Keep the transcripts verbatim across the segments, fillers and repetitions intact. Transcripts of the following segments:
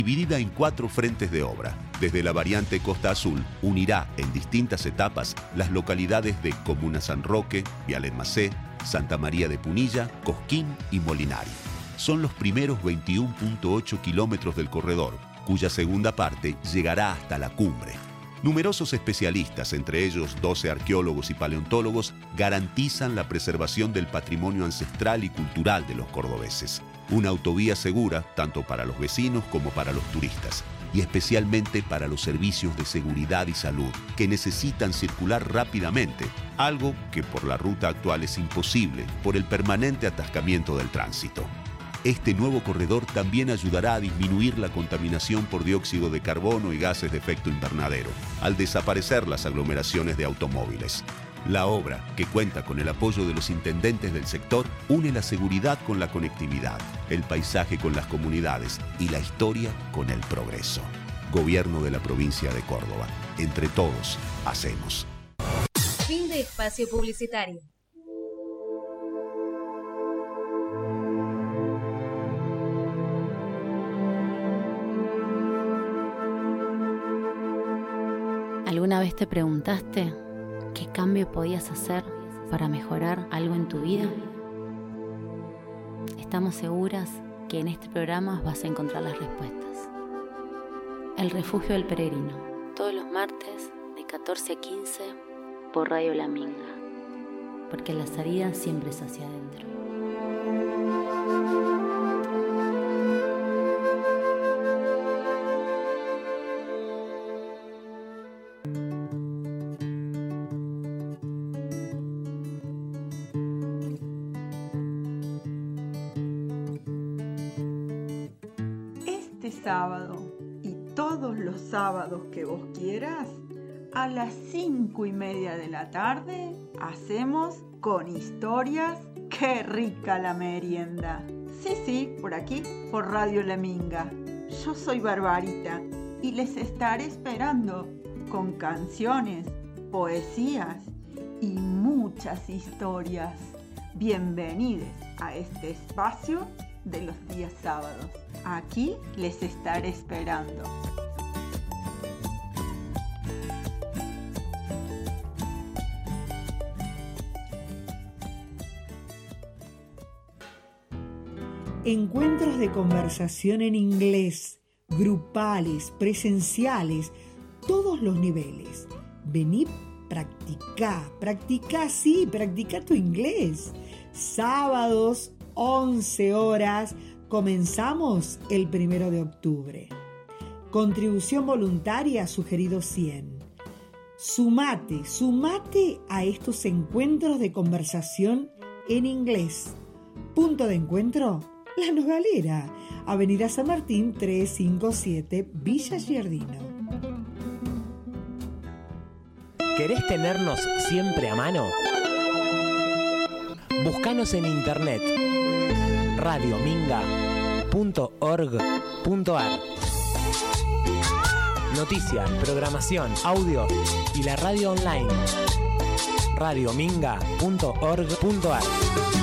dividida en cuatro frentes de obra. Desde la variante Costa Azul, unirá en distintas etapas las localidades de Comuna San Roque, Vialet-Macé, Santa María de Punilla, Cosquín y Molinari. Son los primeros veintiuno punto ocho kilómetros del corredor, cuya segunda parte llegará hasta la cumbre. Numerosos especialistas, entre ellos doce arqueólogos y paleontólogos, garantizan la preservación del patrimonio ancestral y cultural de los cordobeses. Una autovía segura tanto para los vecinos como para los turistas, y especialmente para los servicios de seguridad y salud, que necesitan circular rápidamente, algo que por la ruta actual es imposible por el permanente atascamiento del tránsito. Este nuevo corredor también ayudará a disminuir la contaminación por dióxido de carbono y gases de efecto invernadero, al desaparecer las aglomeraciones de automóviles. La obra, que cuenta con el apoyo de los intendentes del sector, une la seguridad con la conectividad, el paisaje con las comunidades y la historia con el progreso. Gobierno de la provincia de Córdoba. Entre todos, hacemos. Fin de espacio publicitario. ¿Alguna vez te preguntaste qué cambio podías hacer para mejorar algo en tu vida? Estamos seguras que en este programa vas a encontrar las respuestas. El Refugio del Peregrino, todos los martes de catorce a quince por Radio La Minga, porque la salida siempre es hacia adentro. Sábado y todos los sábados que vos quieras, a las cinco y media de la tarde hacemos Con Historias. ¡Qué rica la merienda! Sí, sí, por aquí, por Radio La Minga. Yo soy Barbarita y les estaré esperando con canciones, poesías y muchas historias. Bienvenidos a este espacio de los días sábados. Aquí les estaré esperando. Encuentros de conversación en inglés, grupales, presenciales, todos los niveles. Vení, practicá, practicá, sí, practicá tu inglés. Sábados, once horas, comenzamos el primero de octubre. Contribución voluntaria sugerido cien. Sumate, sumate a estos encuentros de conversación en inglés. Punto de encuentro, La Nogalera, Avenida San Martín trescientos cincuenta y siete, Villa Giardino. ¿Querés tenernos siempre a mano? Búscanos en internet radio minga punto org punto ar. Noticias, programación, audio y la radio online radio minga punto org punto ar.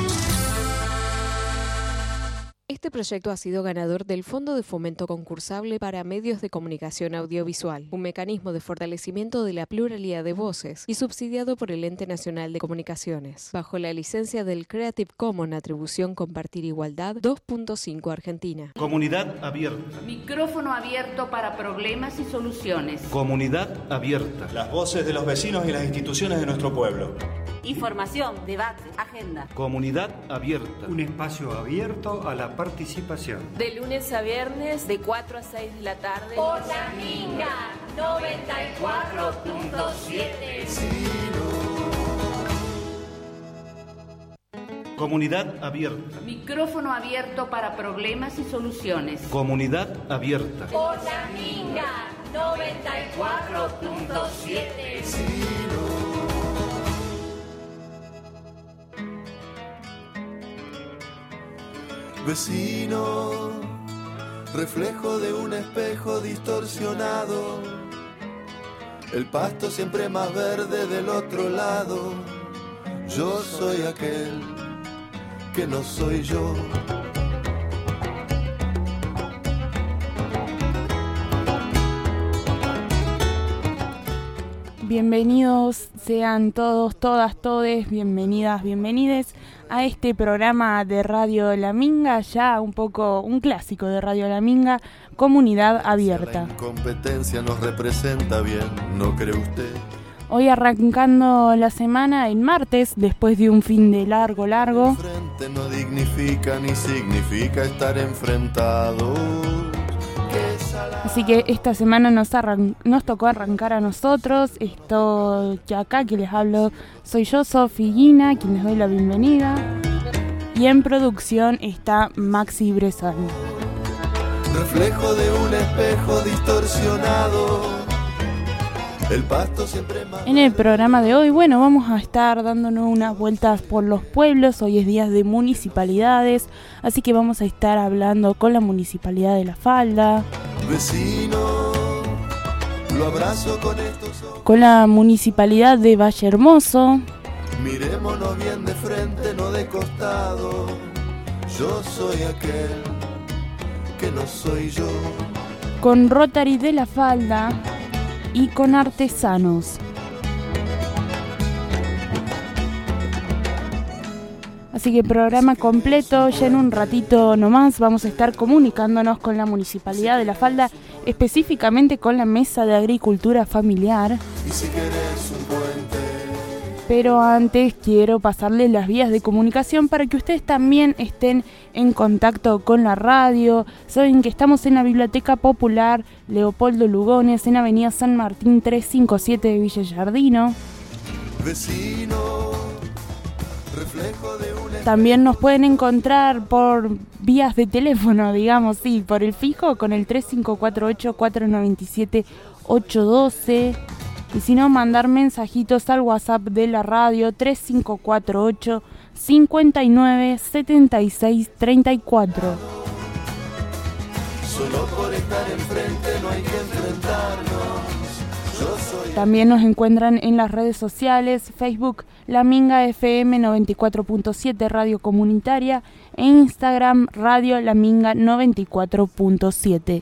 Este proyecto ha sido ganador del Fondo de Fomento Concursable para Medios de Comunicación Audiovisual, un mecanismo de fortalecimiento de la pluralidad de voces y subsidiado por el Ente Nacional de Comunicaciones, bajo la licencia del Creative Commons Atribución Compartir Igualdad dos punto cinco Argentina. Comunidad abierta. Micrófono abierto para problemas y soluciones. Comunidad abierta. Las voces de los vecinos y las instituciones de nuestro pueblo. Información, debate, agenda. Comunidad abierta. Un espacio abierto a la participación. De lunes a viernes, de cuatro a seis de la tarde. Por La Minga noventa y cuatro punto siete. Comunidad abierta. Micrófono abierto para problemas y soluciones. Comunidad abierta. Por La Minga noventa y cuatro punto siete. Vecino, reflejo de un espejo distorsionado, el pasto siempre más verde del otro lado. Yo soy aquel que no soy yo. Bienvenidos sean todos, todas, todes, bienvenidas, bienvenides a este programa de Radio La Minga, ya un poco un clásico de Radio La Minga, Comunidad Abierta. La incompetencia nos representa bien, ¿no cree usted? Hoy arrancando la semana en martes, después de un fin de largo, largo. Frente no dignifica ni significa estar enfrentado. Así que esta semana nos, arran- nos tocó arrancar a nosotros. Estoy acá que les hablo, soy yo, Sofi Guina, quien les doy la bienvenida. Y en producción está Maxi Bresal. Reflejo de un espejo distorsionado. El pasto siempre más... En el programa de hoy, bueno, vamos a estar dándonos unas vueltas por los pueblos. Hoy es día de municipalidades, así que vamos a estar hablando con la Municipalidad de La Falda. Vecino, lo abrazo con estos ojos. Con la Municipalidad de Valle Hermoso. Mirémonos bien de frente, no de costado. Yo soy aquel que no soy yo. Con Rotary de La Falda. Y con artesanos. Así que programa completo, ya en un ratito nomás vamos a estar comunicándonos con la Municipalidad de La Falda, específicamente con la Mesa de Agricultura Familiar. Y si querés un puente. Pero antes quiero pasarles las vías de comunicación para que ustedes también estén en contacto con la radio. Saben que estamos en la Biblioteca Popular Leopoldo Lugones, en Avenida San Martín trescientos cincuenta y siete de Villa Giardino. Vecino, reflejo de una... También nos pueden encontrar por vías de teléfono, digamos, sí, por el fijo con el tres cinco cuatro ocho, cuatro nueve siete, ocho uno dos. Y si no, mandar mensajitos al WhatsApp de la radio tres cinco cuatro ocho, cinco nueve, siete seis tres cuatro. Solo por estar enfrente no hay que enfrentarnos. Yo soy... También nos encuentran en las redes sociales, Facebook La Minga F M noventa y cuatro punto siete Radio Comunitaria e Instagram Radio La Minga noventa y cuatro punto siete.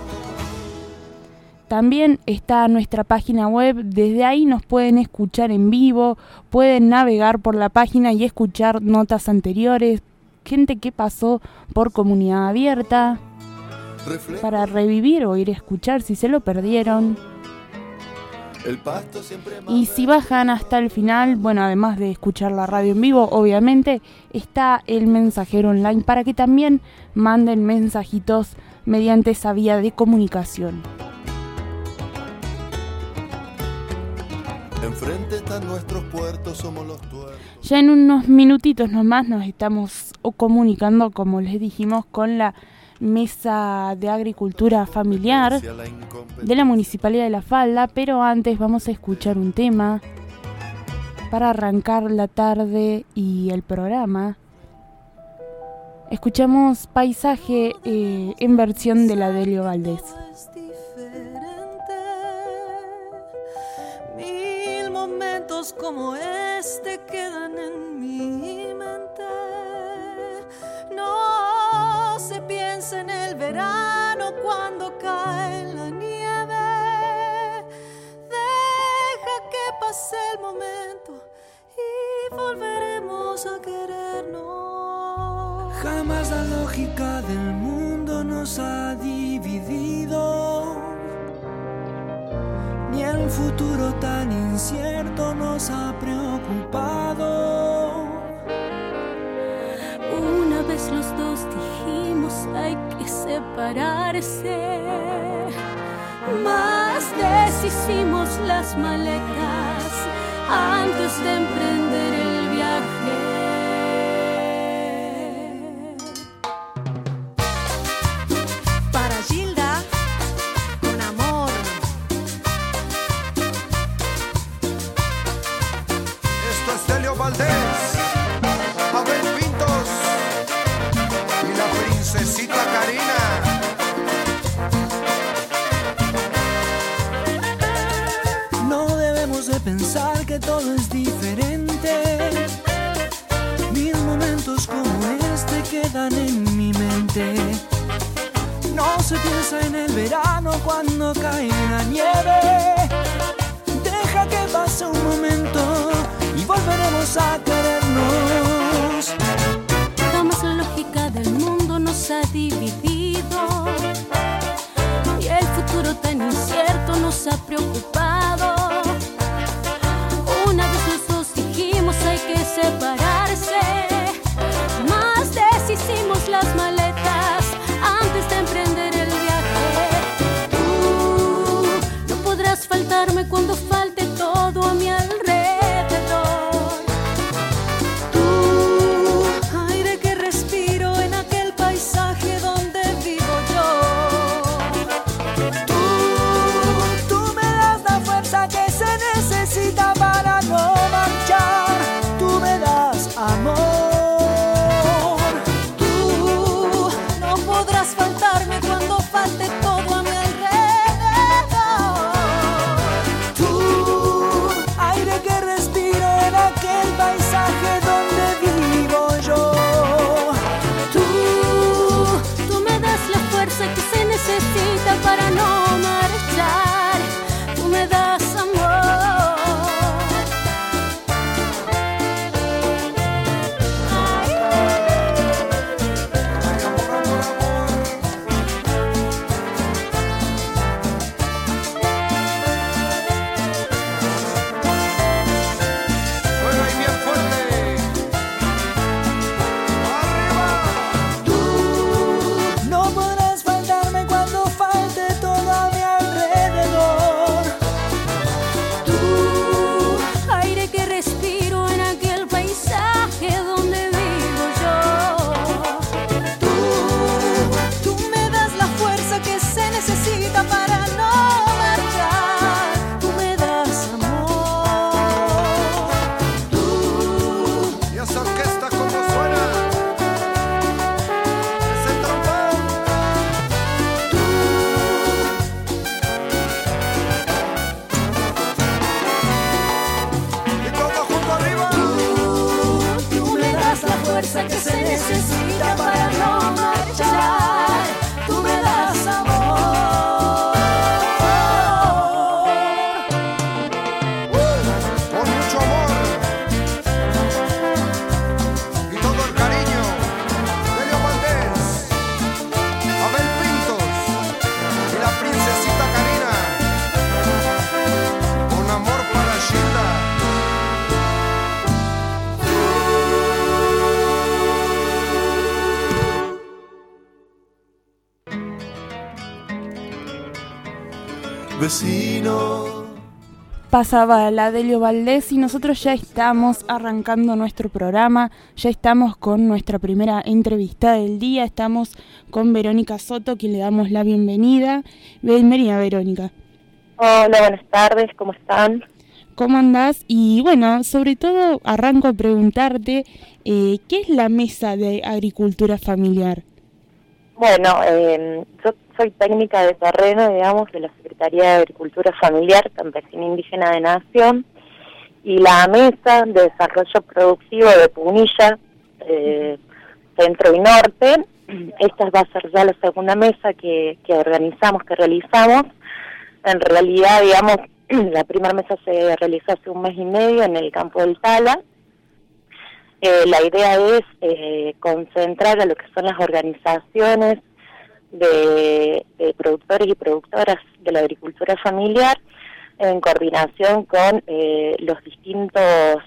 También está nuestra página web, desde ahí nos pueden escuchar en vivo, pueden navegar por la página y escuchar notas anteriores, gente que pasó por Comunidad Abierta, para revivir o ir a escuchar si se lo perdieron. El pasto siempre más... Y si bajan hasta el final, bueno, además de escuchar la radio en vivo, obviamente, está el mensajero online para que también manden mensajitos mediante esa vía de comunicación. Enfrente están nuestros puertos, somos los tuertos. Ya en unos minutitos nomás nos estamos comunicando, como les dijimos, con la Mesa de Agricultura Familiar de la Municipalidad de La Falda, pero antes vamos a escuchar un tema para arrancar la tarde y el programa. Escuchamos Paisaje eh, en versión de la Delio Valdés. Como este quedan en mi mente. No se piensa en el verano cuando cae la nieve. Deja que pase el momento y volveremos a querernos. Jamás la lógica del mundo nos ha dividido, ni el futuro tan incierto nos ha preocupado. Una vez los dos dijimos hay que separarse, mas deshicimos las maletas antes de emprender el viaje. Abel Pintos y la princesita Karina. No debemos de pensar que todo es diferente. Mil momentos como este quedan en mi mente. No se piensa en el verano cuando cae la nieve. Deja Deja que pase un momento y volveremos a querernos. Jamás la lógica del mundo nos ha dividido y el futuro tan incierto nos ha preocupado. Una vez los dos dijimos hay que separarse, más deshicimos las maletas antes de emprender el viaje. Tú no podrás faltarme cuando falte todo a mi alrededor. Tú, aire que respiro en aquel paisaje donde vivo yo. Tú, tú me das la fuerza que se necesita para no marchar. Tú me das amor. Tú no podrás faltarme cuando falte todo a mi alrededor. Tú, aire que respiro en aquel paisaje donde vivo yo. Tú, tú me das la fuerza que se necesita para no marchar. Tú me das amor. Suena ahí bien fuerte. Tú no podrás faltarme cuando falte todo a mi alrededor. Tú, aire que respiro en aquel paisaje donde vivo yo. Tú, Tú me das la fuerza que se necesita para no marchar. Tú me das amor. Y esa orquesta como suena. Ese trombón. Y todo junto arriba. Tú me das la fuerza que se necesita para no marchar. Tú me das amor. Con mucho amor y todo el cariño. Delio Valdés, Abel Pintos y la princesita Karina. Con amor para Gilda. Vecino, Pasaba la Delio Valdés y nosotros ya estamos arrancando nuestro programa, ya estamos con nuestra primera entrevista del día, estamos con Verónica Soto, quien le damos la bienvenida. Bienvenida, Verónica. Hola, buenas tardes, ¿cómo están? ¿Cómo andás? Y bueno, sobre todo arranco a preguntarte, eh, ¿qué es la Mesa de Agricultura Familiar? Bueno, eh, yo soy técnica de terreno, digamos, de la Secretaría de Agricultura Familiar, Campesina Indígena de Nación, y la Mesa de Desarrollo Productivo de Punilla, eh, Centro y Norte. Esta va a ser ya la segunda mesa que, que organizamos, que realizamos. En realidad, digamos, la primera mesa se realizó hace un mes y medio en el campo del Tala. Eh, la idea es eh, concentrar a lo que son las organizaciones de, de productores y productoras de la agricultura familiar en coordinación con eh, los distintos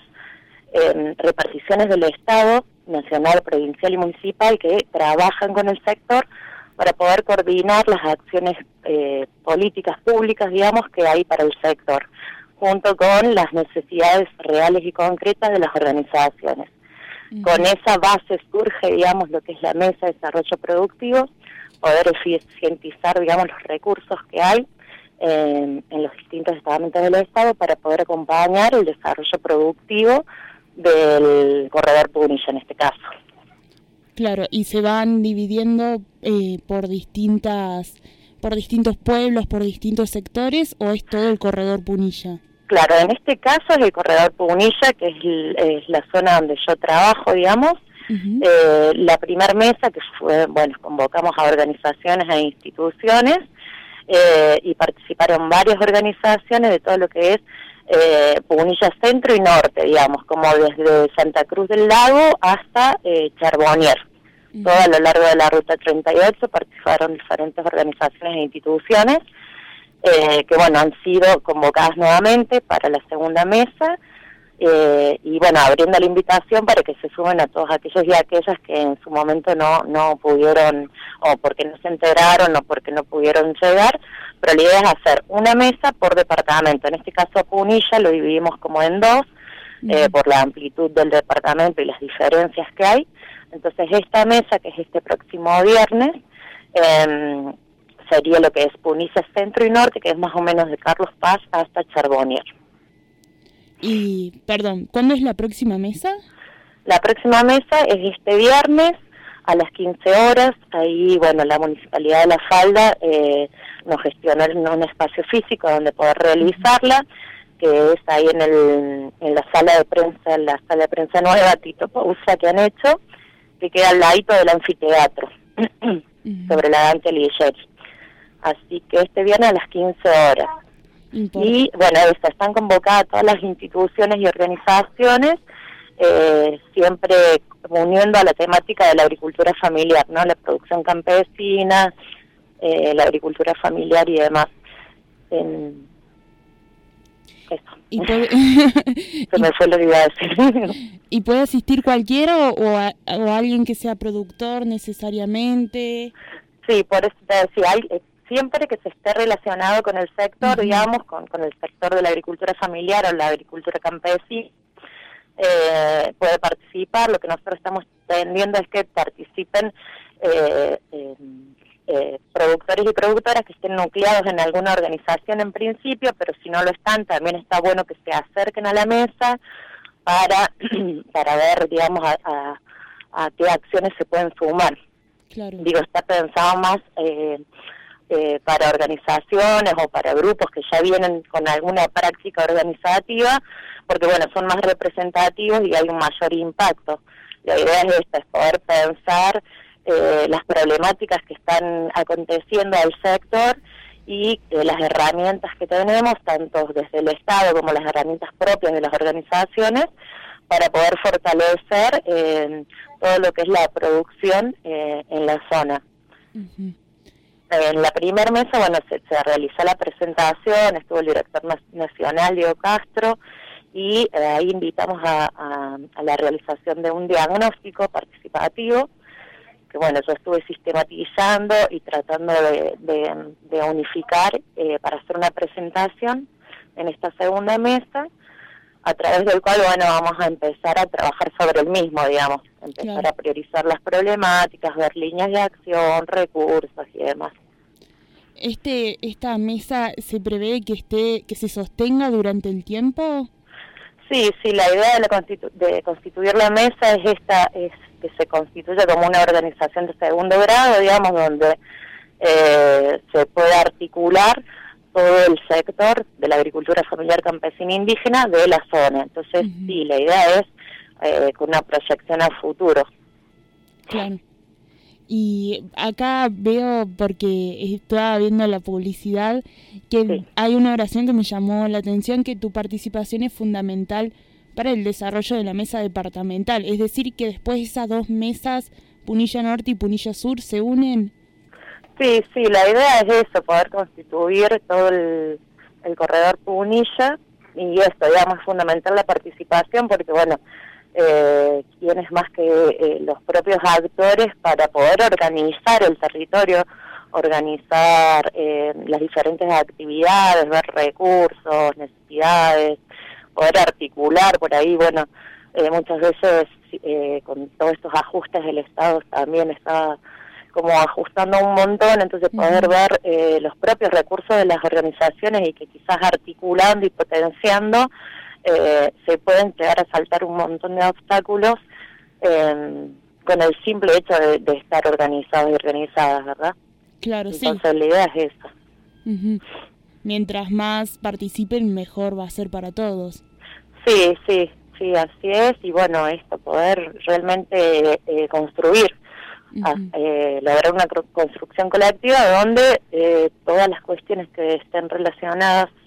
eh, reparticiones del Estado, nacional, provincial y municipal, que trabajan con el sector para poder coordinar las acciones eh, políticas públicas, digamos, que hay para el sector, junto con las necesidades reales y concretas de las organizaciones. Con esa base surge, digamos, lo que es la Mesa de Desarrollo Productivo, poder eficientizar, digamos, los recursos que hay eh, en los distintos estamentos del Estado para poder acompañar el desarrollo productivo del corredor Punilla, en este caso. Claro, y se van dividiendo eh, por distintas, por distintos pueblos, por distintos sectores, ¿o es todo el corredor Punilla? Claro, en este caso es el corredor Punilla, que es, es la zona donde yo trabajo, digamos. Uh-huh. eh, la primer mesa, que fue, bueno, convocamos a organizaciones e instituciones, eh, y participaron varias organizaciones de todo lo que es eh, Punilla Centro y Norte, digamos, como desde Santa Cruz del Lago hasta eh, Charbonnier. Uh-huh. Todo a lo largo de la Ruta treinta y ocho participaron diferentes organizaciones e instituciones eh, que, bueno, han sido convocadas nuevamente para la segunda mesa. Eh, y bueno, abriendo la invitación para que se sumen a todos aquellos y aquellas que en su momento no no pudieron, o porque no se enteraron, o porque no pudieron llegar, pero la idea es hacer una mesa por departamento. En este caso a Punilla lo dividimos como en dos, uh-huh. eh, por la amplitud del departamento y las diferencias que hay. Entonces esta mesa, que es este próximo viernes, eh, sería lo que es Punilla Centro y Norte, que es más o menos de Carlos Paz hasta Charbonnier. Y, perdón, ¿cuándo es la próxima mesa? La próxima mesa es este viernes a las quince horas. Ahí, bueno, la Municipalidad de La Falda eh, nos gestionó un espacio físico donde poder realizarla, que es ahí en, el, en la sala de prensa, en la sala de prensa nueva Tito Pousa que han hecho, que queda al ladito del anfiteatro, uh-huh. sobre la Dante Alighieri. Así que este viernes a las quince horas. Y bueno, eso, están convocadas todas las instituciones y organizaciones, eh, siempre uniendo a la temática de la agricultura familiar, ¿no? La producción campesina, eh, la agricultura familiar y demás. En... Eso. ¿Y puede... Se me fue lo que iba a decir. ¿Y puede asistir cualquiera o, a, o alguien que sea productor necesariamente? Sí, por eso te decía, hay... siempre que se esté relacionado con el sector, uh-huh. digamos, con, con el sector de la agricultura familiar o la agricultura campesina, eh, puede participar. Lo que nosotros estamos tendiendo es que participen eh, eh, eh, productores y productoras que estén nucleados en alguna organización en principio, pero si no lo están, también está bueno que se acerquen a la mesa para, para ver, digamos, a, a, a qué acciones se pueden sumar. Claro. Digo, está pensado más... Eh, Eh, para organizaciones o para grupos que ya vienen con alguna práctica organizativa, porque bueno, son más representativos y hay un mayor impacto. La idea es esta, es poder pensar eh, las problemáticas que están aconteciendo al sector y eh, las herramientas que tenemos, tanto desde el Estado como las herramientas propias de las organizaciones, para poder fortalecer eh, todo lo que es la producción eh, en la zona. Uh-huh. En la primera mesa, bueno, se, se realizó la presentación, estuvo el director nacional, Diego Castro, y eh, ahí invitamos a, a, a la realización de un diagnóstico participativo, que bueno, yo estuve sistematizando y tratando de, de, de unificar eh, para hacer una presentación en esta segunda mesa, a través del cual, bueno, vamos a empezar a trabajar sobre el mismo, digamos, empezar claro. a priorizar las problemáticas, ver líneas de acción, recursos y demás. Este, esta mesa se prevé que esté, que se sostenga durante el tiempo. Sí, sí, la idea de, la constitu- de constituir la mesa es esta, es que se constituya como una organización de segundo grado, digamos, donde eh, se pueda articular todo el sector de la agricultura familiar campesina indígena de la zona. Entonces, uh-huh. sí, la idea es eh, con una proyección a futuro. Claro. Y acá veo, porque estaba viendo la publicidad, que sí. hay una oración que me llamó la atención, que tu participación es fundamental para el desarrollo de la mesa departamental. Es decir, que después esas dos mesas, Punilla Norte y Punilla Sur, se unen. Sí, sí, la idea es eso, poder constituir todo el, el corredor Punilla, y esto, digamos, es fundamental la participación, porque bueno, eh, quién es más que eh, los propios actores para poder organizar el territorio, organizar eh, las diferentes actividades, ver recursos, necesidades, poder articular por ahí, bueno, eh, muchas veces eh, con todos estos ajustes del Estado también está como ajustando un montón, entonces poder uh-huh. ver eh, los propios recursos de las organizaciones y que quizás articulando y potenciando eh, se pueden llegar a saltar un montón de obstáculos eh, con el simple hecho de, de estar organizados y organizadas, ¿verdad? Claro, entonces, sí. Entonces la idea es esa. Uh-huh. Mientras más participen, mejor va a ser para todos. Sí, sí, sí, así es, y bueno, esto, poder realmente eh, construir, uh-huh. a, eh, lograr una construcción colectiva donde eh, todas las cuestiones que estén relacionadas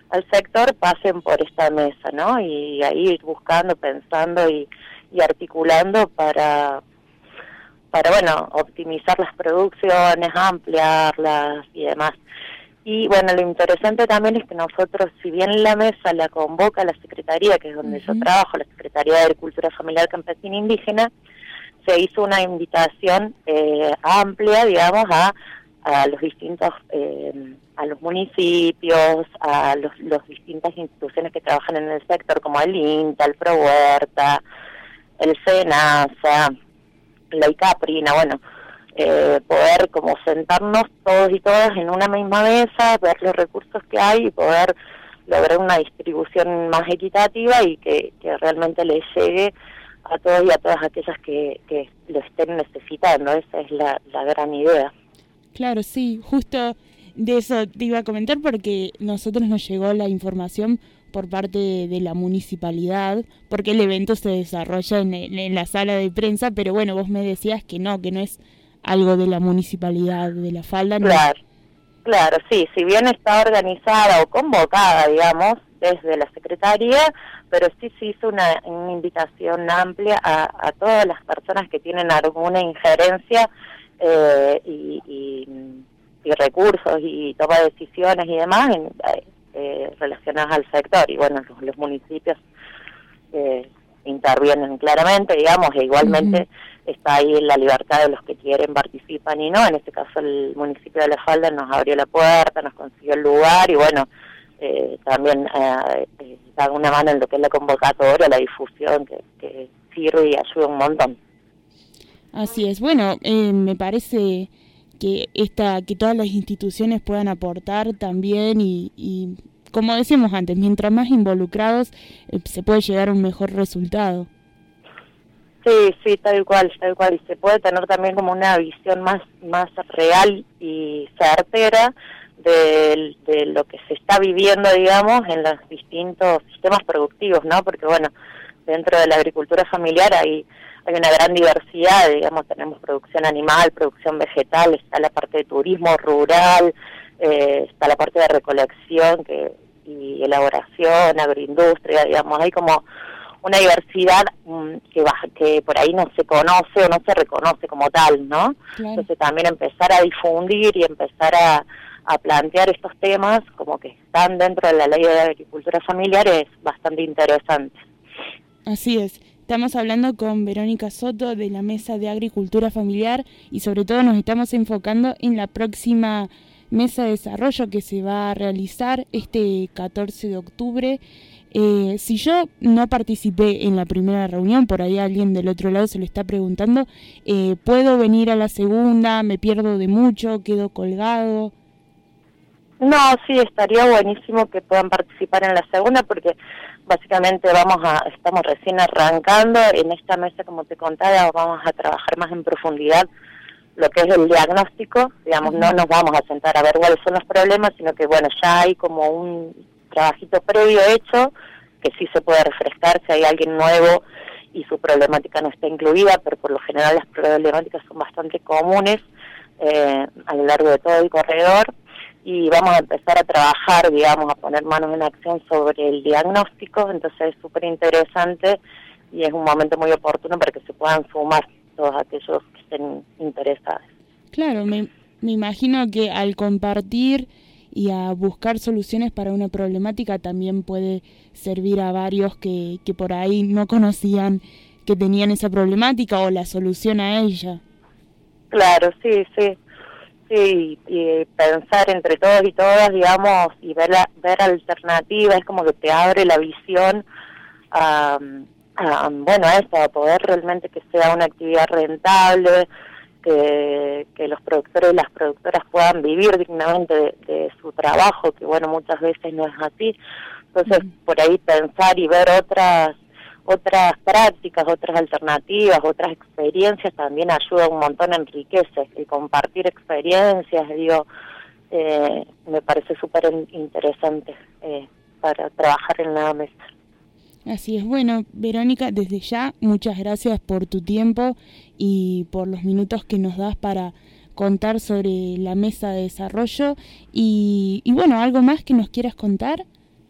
al sector pasen por esta mesa, ¿no? Y ahí ir buscando, pensando y, y articulando para, para, bueno, optimizar las producciones, ampliarlas y demás. Y bueno, lo interesante también es que nosotros, si bien la mesa la convoca la Secretaría, que es donde uh-huh. yo trabajo, la Secretaría de Agricultura Familiar Campesina e Indígena, se hizo una invitación eh, amplia, digamos, a, a los distintos, eh, a los municipios, a los, los distintas instituciones que trabajan en el sector, como el INTA, el ProHuerta, el SENASA, la ICAPRINA, bueno, eh, poder como sentarnos todos y todas en una misma mesa, ver los recursos que hay y poder lograr una distribución más equitativa y que, que realmente les llegue a todos y a todas aquellas que, que lo estén necesitando. Esa es la, la gran idea. Claro, sí, justo de eso te iba a comentar porque nosotros nos llegó la información por parte de, de la municipalidad, porque el evento se desarrolla en, en la sala de prensa, pero bueno, vos me decías que no, que no es algo de la municipalidad de La Falda. ¿No? Claro, claro, sí, si bien está organizada o convocada, digamos, desde la Secretaría, pero sí se hizo una, una invitación amplia a, a todas las personas que tienen alguna injerencia eh, y, y, y recursos y toma de decisiones y demás en, eh, relacionadas al sector. Y bueno, los, los municipios eh, intervienen claramente, digamos, e igualmente uh-huh. está ahí la libertad de los que quieren participan y no. En este caso el municipio de La Falda nos abrió la puerta, nos consiguió el lugar y bueno, eh, también eh, eh, da una mano en lo que es la convocatoria, la difusión, que, que sirve y ayuda un montón. Así es. Bueno, eh, me parece que esta que todas las instituciones puedan aportar también y, y como decíamos antes, mientras más involucrados eh, se puede llegar a un mejor resultado. Sí, sí, tal cual, tal cual. Y se puede tener también como una visión más, más real y certera de, de lo que se está viviendo, digamos, en los distintos sistemas productivos, ¿no? Porque, bueno, dentro de la agricultura familiar hay, hay una gran diversidad, digamos, tenemos producción animal, producción vegetal, está la parte de turismo rural, eh, está la parte de recolección que, y elaboración, agroindustria, digamos, hay como una diversidad um, que baja, que por ahí no se conoce o no se reconoce como tal, ¿no? Claro. Entonces también empezar a difundir y empezar a, a plantear estos temas como que están dentro de la ley de agricultura familiar es bastante interesante. Así es. Estamos hablando con Verónica Soto de la Mesa de Agricultura Familiar y sobre todo nos estamos enfocando en la próxima mesa de desarrollo que se va a realizar este catorce de octubre. Eh, si yo no participé en la primera reunión, por ahí alguien del otro lado se lo está preguntando, eh, ¿puedo venir a la segunda? ¿Me pierdo de mucho? ¿Quedo colgado? No, sí, estaría buenísimo que puedan participar en la segunda porque básicamente vamos a estamos recién arrancando. En esta mesa, como te contaba, vamos a trabajar más en profundidad lo que es el diagnóstico, digamos, no nos vamos a sentar a ver cuáles son los problemas, sino que, bueno, ya hay como un trabajito previo hecho, que sí se puede refrescar si hay alguien nuevo y su problemática no está incluida, pero por lo general las problemáticas son bastante comunes eh, a lo largo de todo el corredor, y vamos a empezar a trabajar, digamos, a poner manos en acción sobre el diagnóstico, entonces es súper interesante y es un momento muy oportuno para que se puedan sumar todos aquellos que estén interesados. Claro, me, me imagino que al compartir y a buscar soluciones para una problemática también puede servir a varios que, que por ahí no conocían que tenían esa problemática o la solución a ella. Claro, sí, sí. Sí, y pensar entre todos y todas, digamos, y ver, la, ver alternativas, es como que te abre la visión a, a, bueno, a eso, a poder realmente que sea una actividad rentable, que, que los productores y las productoras puedan vivir dignamente de, de su trabajo, que bueno, muchas veces no es así. Entonces, mm. por ahí pensar y ver otras otras prácticas, otras alternativas, otras experiencias también ayuda un montón, enriquece. El compartir experiencias, digo, eh, me parece súper interesante eh, para trabajar en la mesa. Así es. Bueno, Verónica, desde ya, muchas gracias por tu tiempo y por los minutos que nos das para contar sobre la mesa de desarrollo. Y, y bueno, ¿algo más que nos quieras contar?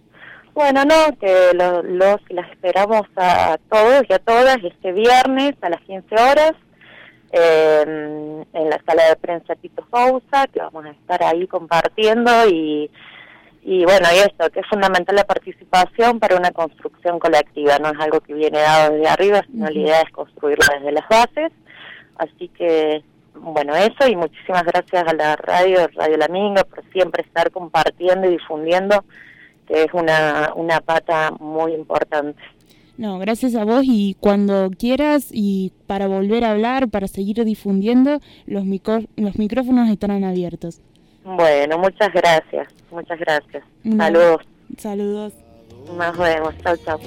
Bueno, no, que lo, los las esperamos a todos y a todas este viernes a las quince horas eh, en la sala de prensa Tito Sousa, que vamos a estar ahí compartiendo y, y bueno, y esto, que es fundamental la participación para una construcción colectiva, no es algo que viene dado desde arriba, sino uh-huh. la idea es construirlo desde las bases, así que, bueno, eso, y muchísimas gracias a la radio, Radio La Minga, por siempre estar compartiendo y difundiendo, que es una, una pata muy importante. No, gracias a vos, y cuando quieras y para volver a hablar, para seguir difundiendo, los, micro, los micrófonos estarán abiertos. Bueno, muchas gracias, muchas gracias. No, saludos. Saludos. Nos vemos, chau, chau.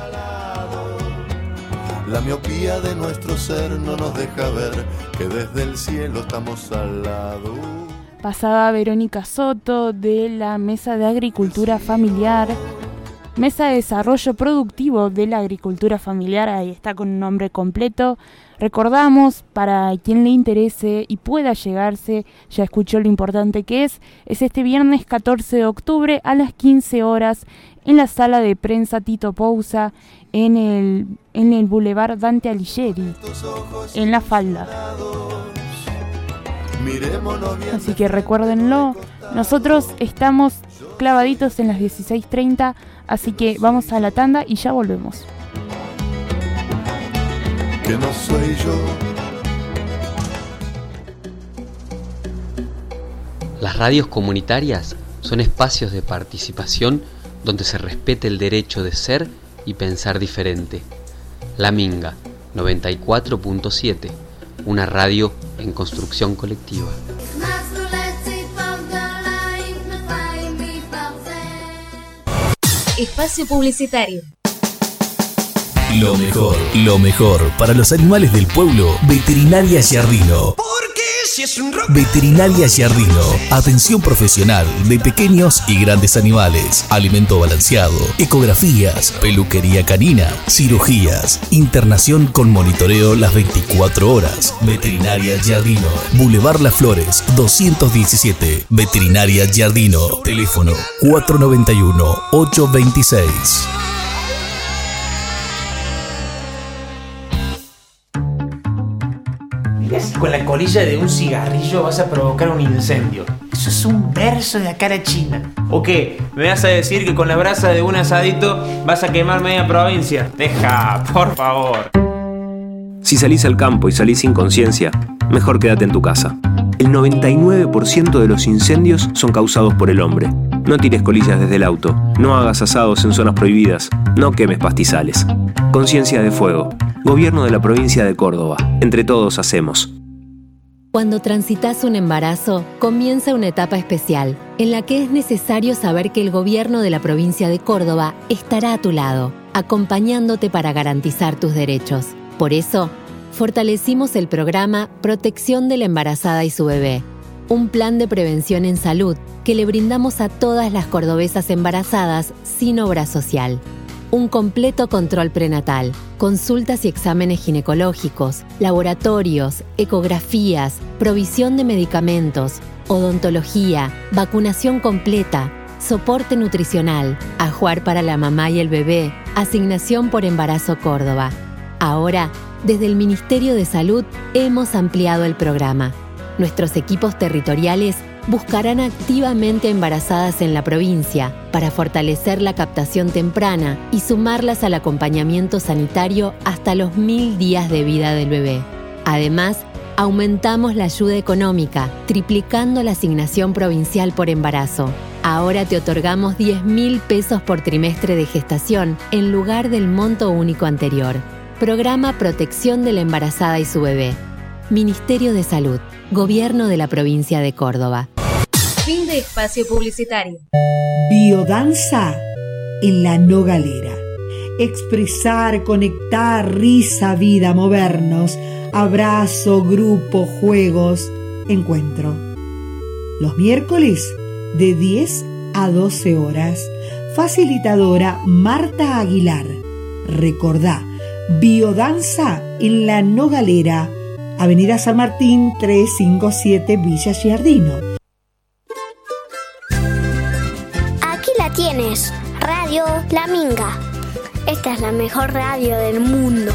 La miopía de nuestro ser no nos deja ver que desde el cielo estamos al lado. Pasaba Verónica Soto de la Mesa de Agricultura Familiar, Mesa de Desarrollo Productivo de la Agricultura Familiar, ahí está con un nombre completo. Recordamos, para quien le interese y pueda llegarse, ya escuchó lo importante que es, es este viernes catorce de octubre a las quince horas en la sala de prensa Tito Sousa en el, en el Boulevard Dante Alighieri, en La Falda. Así que recuérdenlo, nosotros estamos clavaditos en las dieciséis treinta, así que vamos a la tanda y ya volvemos. Que no soy yo. Las radios comunitarias son espacios de participación donde se respete el derecho de ser y pensar diferente. La Minga, noventa y cuatro punto siete, una radio en construcción colectiva. Espacio publicitario. Lo mejor, lo mejor para los animales del pueblo. Veterinaria Giardino. Porque si es un rock. Veterinaria Giardino. Atención profesional de pequeños y grandes animales. Alimento balanceado. Ecografías. Peluquería canina. Cirugías. Internación con monitoreo las veinticuatro horas. Veterinaria Giardino. Boulevard Las Flores doscientos diecisiete. Veterinaria Giardino. Teléfono cuatro noventa y uno, ocho veintiséis. Con la colilla de un cigarrillo vas a provocar un incendio. Eso es un verso de la cara china. ¿O qué? ¿Me vas a decir que con la brasa de un asadito vas a quemar media provincia? Deja, por favor. Si salís al campo y salís sin conciencia, mejor quédate en tu casa. El noventa y nueve por ciento de los incendios son causados por el hombre. No tires colillas desde el auto, no hagas asados en zonas prohibidas, no quemes pastizales. Conciencia de Fuego. Gobierno de la provincia de Córdoba. Entre todos hacemos. Cuando transitas un embarazo, comienza una etapa especial, en la que es necesario saber que el gobierno de la provincia de Córdoba estará a tu lado, acompañándote para garantizar tus derechos. Por eso, fortalecimos el programa Protección de la Embarazada y su Bebé, un plan de prevención en salud que le brindamos a todas las cordobesas embarazadas sin obra social. Un completo control prenatal, consultas y exámenes ginecológicos, laboratorios, ecografías, provisión de medicamentos, odontología, vacunación completa, soporte nutricional, ajuar para la mamá y el bebé, asignación por embarazo Córdoba. Ahora, desde el Ministerio de Salud hemos ampliado el programa. Nuestros equipos territoriales buscarán activamente embarazadas en la provincia para fortalecer la captación temprana y sumarlas al acompañamiento sanitario hasta los mil días de vida del bebé. Además, aumentamos la ayuda económica, triplicando la asignación provincial por embarazo. Ahora te otorgamos diez mil pesos por trimestre de gestación en lugar del monto único anterior. Programa Protección de la Embarazada y su Bebé. Ministerio de Salud, Gobierno de la Provincia de Córdoba. Fin de espacio publicitario. Biodanza en la no galera. Expresar, conectar, risa, vida, movernos, abrazo, grupo, juegos, encuentro. Los miércoles de diez a doce horas. Facilitadora Marta Aguilar. Recordá, Biodanza en la no galera. Avenida San Martín trescientos cincuenta y siete, Villa Giardino. Aquí la tienes, Radio La Minga. Esta es la mejor radio del mundo.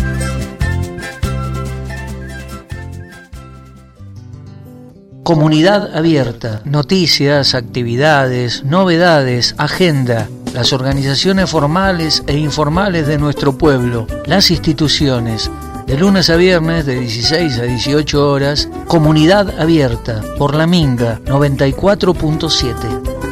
Comunidad abierta, noticias, actividades, novedades, agenda, las organizaciones formales e informales de nuestro pueblo, las instituciones, de lunes a viernes de dieciséis a dieciocho horas, Comunidad abierta, por La Minga noventa y cuatro punto siete.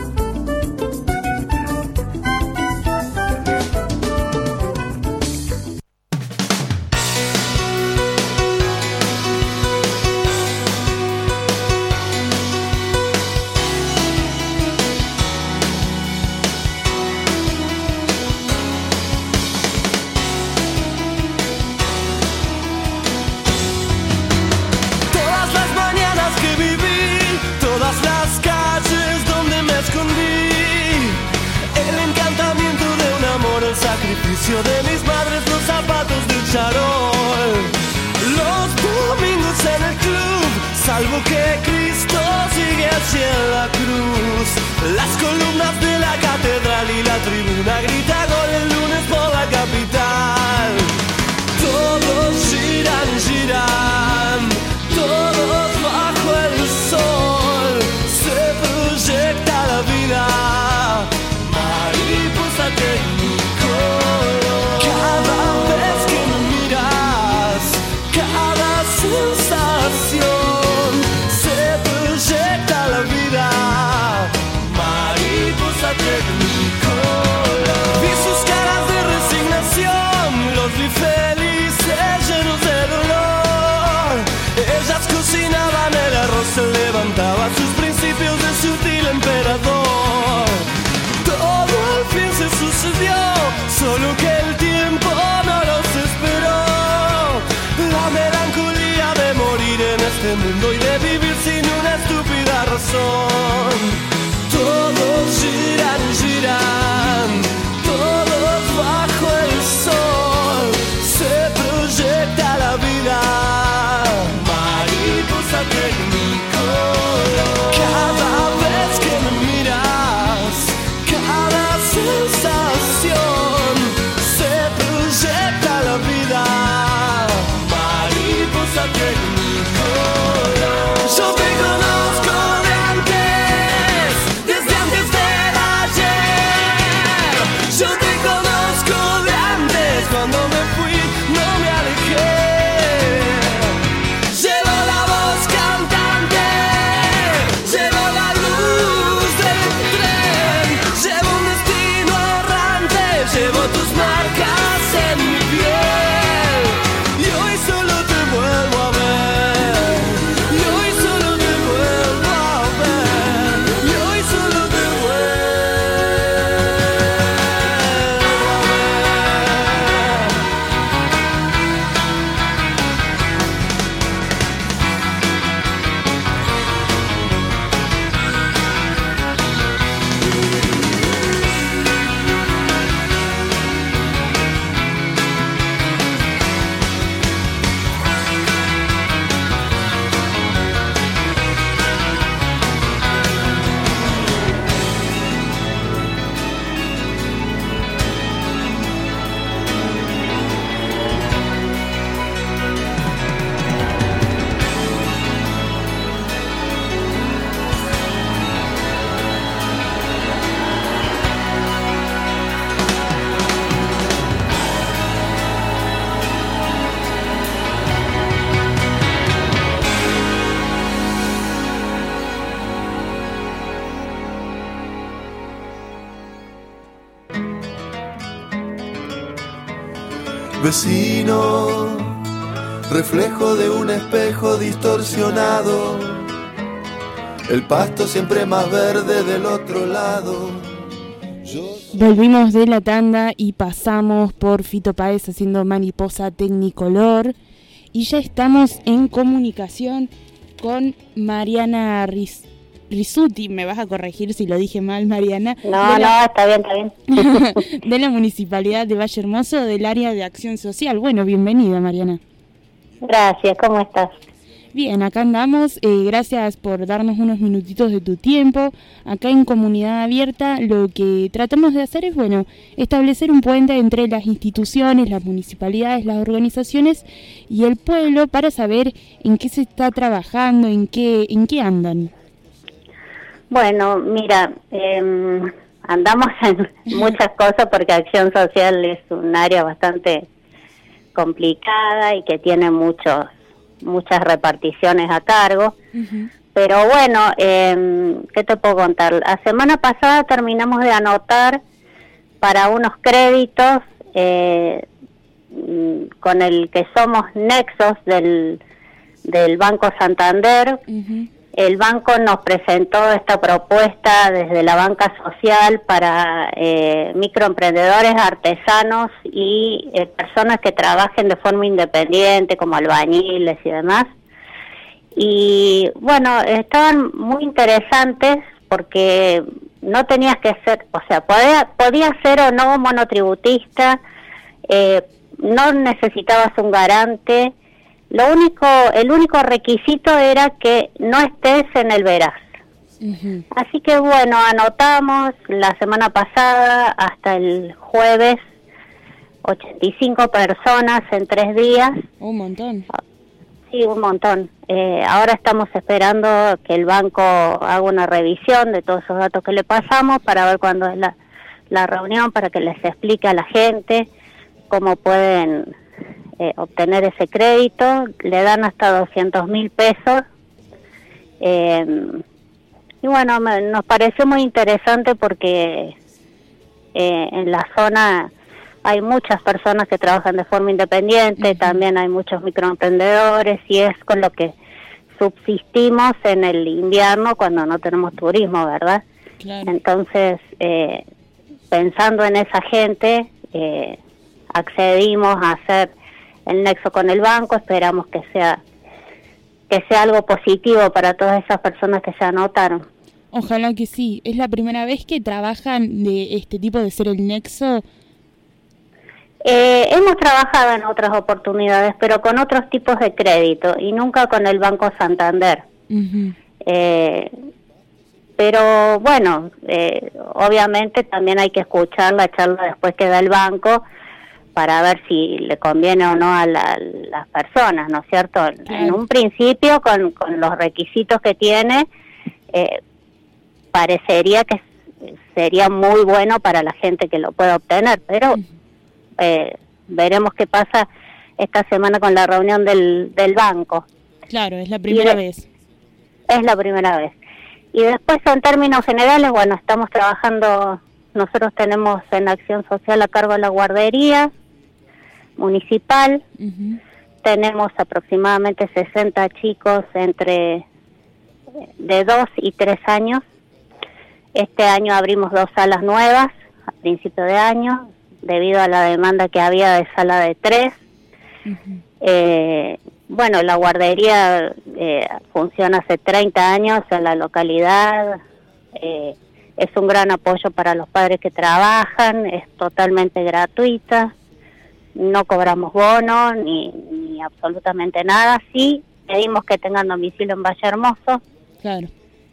De mis madres los zapatos del charol, los domingos en el club, salvo que Cristo sigue hacia la cruz, las columnas de la catedral y la tribuna grita gol el lunes por la capital. Todos giran, giran, todos bajo el sol, se proyecta la vida, mariposa técnica. Sensación, se proyecta la vida, mariposa tecnicolor. Vi sus caras de resignación, los vi felices, llenos de dolor. Ellas cocinaban el arroz, él levantaba sus principios de sutil emperador. Todo al fin se sucedió, solo que el tiempo no los esperó. La melancolía de morir en este mundo y de vivir sin una estúpida razón. Todos giran, giran, todos bajo el sol, se proyecta la vida, mariposa tecnicolor. Cada vez que me miras, cada sensación, se proyecta la vida, mariposa tecnicolor. Yo te conozco de antes, desde antes del ayer. Yo te conozco de antes, cuando me fui no me alejé. Llevo la voz cantante, llevo la luz del tren, llevo un destino errante, llevo tus marcas en mi piel. Y hoy solo te vuelvo a ver, y hoy solo te vuelvo a ver, y hoy solo te Vecino, reflejo de un espejo distorsionado, el pasto siempre más verde del otro lado. Volvimos de la tanda y pasamos por Fito Páez haciendo Mariposa Tecnicolor y ya estamos en comunicación con Mariana Riz. Risuti, me vas a corregir si lo dije mal, Mariana. No, la, no, está bien, está bien. De la Municipalidad de Valle Hermoso, del área de Acción Social. Bueno, bienvenida, Mariana. Gracias, ¿cómo estás? Bien, acá andamos. Eh, gracias por darnos unos minutitos de tu tiempo. Acá en Comunidad Abierta lo que tratamos de hacer es, bueno, establecer un puente entre las instituciones, las municipalidades, las organizaciones y el pueblo para saber en qué se está trabajando, en qué, en qué andan. Bueno, mira, eh, andamos en muchas cosas porque acción social es un área bastante complicada y que tiene muchos muchas reparticiones a cargo, uh-huh. Pero bueno, eh, ¿qué te puedo contar? La semana pasada terminamos de anotar para unos créditos eh, con el que somos nexos del, del Banco Santander. Uh-huh. El banco nos presentó esta propuesta desde la banca social para eh, microemprendedores, artesanos y eh, personas que trabajen de forma independiente, como albañiles y demás. Y bueno, estaban muy interesantes porque no tenías que ser, o sea, podía, podía ser o no monotributista, eh, no necesitabas un garante. Lo único, el único requisito era que no estés en el Veraz. Uh-huh. Así que bueno, anotamos la semana pasada hasta el jueves ochenta y cinco personas en tres días. Un montón. Sí, un montón. Eh, ahora estamos esperando que el banco haga una revisión de todos esos datos que le pasamos para ver cuándo es la, la reunión, para que les explique a la gente cómo pueden Eh, obtener ese crédito. Le dan hasta doscientos mil pesos eh, y bueno, me, nos pareció muy interesante porque eh, en la zona hay muchas personas que trabajan de forma independiente, uh-huh. También hay muchos microemprendedores y es con lo que subsistimos en el invierno cuando no tenemos turismo, ¿verdad? Claro. Entonces, eh, pensando en esa gente, eh, accedimos a hacer el nexo con el banco. Esperamos que sea que sea algo positivo para todas esas personas que se anotaron. Ojalá que sí. ¿Es la primera vez que trabajan de este tipo de ser el nexo? Eh, hemos trabajado en otras oportunidades, pero con otros tipos de crédito y nunca con el Banco Santander. Uh-huh. Eh, pero bueno, eh, obviamente también hay que escuchar la charla después que da el banco para ver si le conviene o no a la, las personas, ¿no es cierto? Claro. En un principio, con, con los requisitos que tiene, eh, parecería que sería muy bueno para la gente que lo pueda obtener, pero eh, veremos qué pasa esta semana con la reunión del, del banco. Claro, es la primera de, vez. Es la primera vez. Y después, en términos generales, bueno, estamos trabajando, nosotros tenemos en Acción Social a cargo de la guardería municipal, uh-huh. Tenemos aproximadamente sesenta chicos entre de dos y tres años. Este año abrimos dos salas nuevas a principio de año debido a la demanda que había de sala de tres. Uh-huh. eh, bueno, la guardería eh, funciona hace treinta años en la localidad, eh, es un gran apoyo para los padres que trabajan, es totalmente gratuita. No cobramos bono ni, ni absolutamente nada. Sí, pedimos que tengan domicilio en Valle Hermoso. Claro.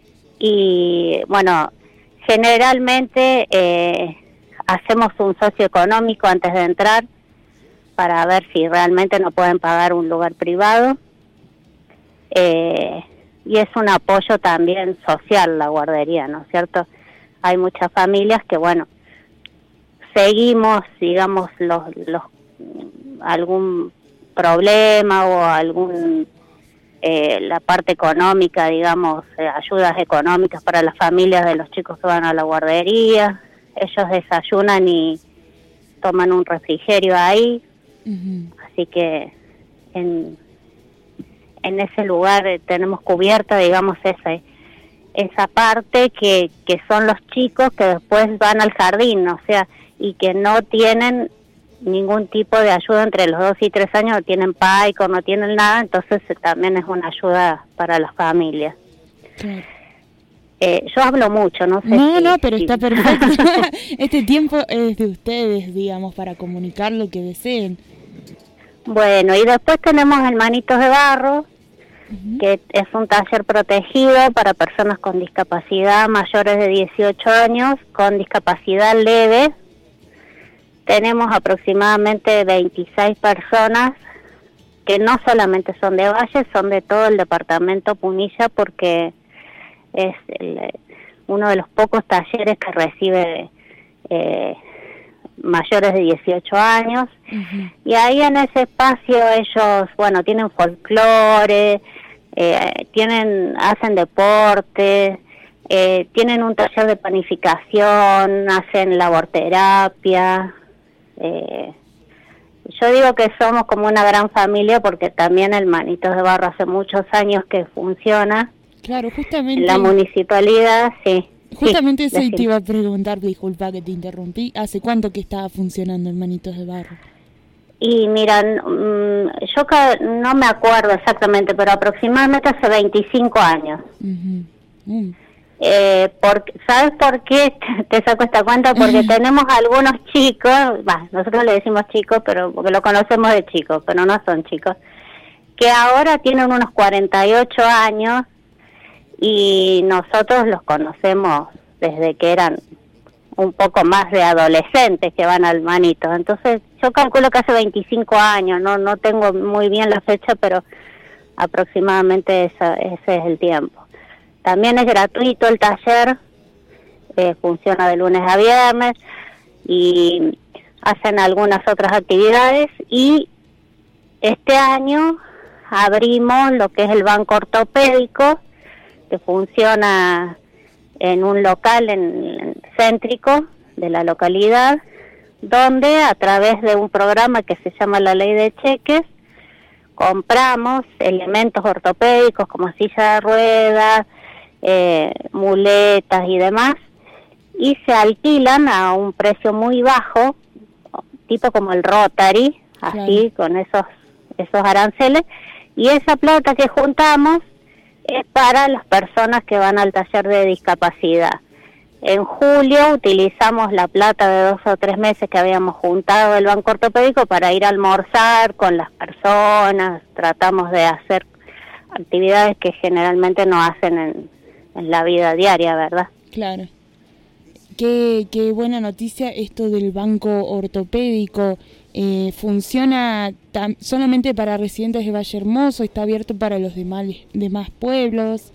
Y bueno, generalmente eh, hacemos un socioeconómico antes de entrar para ver si realmente no pueden pagar un lugar privado. Eh, y es un apoyo también social la guardería, ¿no es cierto? Hay muchas familias que, bueno, seguimos, digamos, los los algún problema o algún eh, la parte económica, digamos, eh, ayudas económicas para las familias de los chicos que van a la guardería. Ellos desayunan y toman un refrigerio ahí. Uh-huh. Así que en en ese lugar eh, tenemos cubierta, digamos, esa esa parte que que son los chicos que después van al jardín, o sea, y que no tienen ningún tipo de ayuda entre los dos y tres años, no tienen PAICO, no tienen nada, entonces eh, también es una ayuda para las familias. Sí. Eh, yo hablo mucho, no sé. No, si, no, pero si... está perfecto. Este tiempo es de ustedes, digamos, para comunicar lo que deseen. Bueno, y después tenemos el Manitos de Barro, que es un taller protegido para personas con discapacidad mayores de dieciocho años, con discapacidad leve. Tenemos aproximadamente veintiséis personas que no solamente son de Valle, son de todo el departamento Punilla, porque es el, uno de los pocos talleres que recibe eh, mayores de dieciocho años. Uh-huh. Y ahí en ese espacio ellos, bueno, tienen folclore, eh, tienen, hacen deporte, eh, tienen un taller de panificación, hacen laborterapia. Eh, yo digo que somos como una gran familia, porque también el Manitos de Barro hace muchos años que funciona. Claro, justamente. En la municipalidad, sí. Justamente sí, eso decime. te iba a preguntar, disculpa que te interrumpí. ¿Hace cuánto que estaba funcionando el Manitos de Barro? Y mira, um, yo ca- no me acuerdo exactamente, pero aproximadamente hace veinticinco años. Uh-huh. Mm. Eh, por, ¿Sabes por qué te saco esta cuenta? Porque tenemos algunos chicos, bah, nosotros le decimos chicos, pero porque lo conocemos de chicos, pero no son chicos, que ahora tienen unos cuarenta y ocho años y nosotros los conocemos desde que eran un poco más de adolescentes que van al Manito. Entonces yo calculo que hace veinticinco años, no no tengo muy bien la fecha, pero aproximadamente esa, ese es el tiempo. También es gratuito el taller, eh, funciona de lunes a viernes y hacen algunas otras actividades. Y este año abrimos lo que es el banco ortopédico, que funciona en un local en, en céntrico de la localidad, donde a través de un programa que se llama la Ley de Cheques, compramos elementos ortopédicos como silla de ruedas, eh, muletas y demás, y se alquilan a un precio muy bajo, tipo como el Rotary, así, claro, con esos esos aranceles, y esa plata que juntamos es para las personas que van al taller de discapacidad. En julio utilizamos la plata de dos o tres meses que habíamos juntado del banco ortopédico para ir a almorzar con las personas. Tratamos de hacer actividades que generalmente no hacen en, en la vida diaria, ¿verdad? Claro. Qué, qué buena noticia esto del banco ortopédico. Eh, ¿Funciona tam- solamente para residentes de Valle Hermoso? ¿Está abierto para los demás, demás pueblos?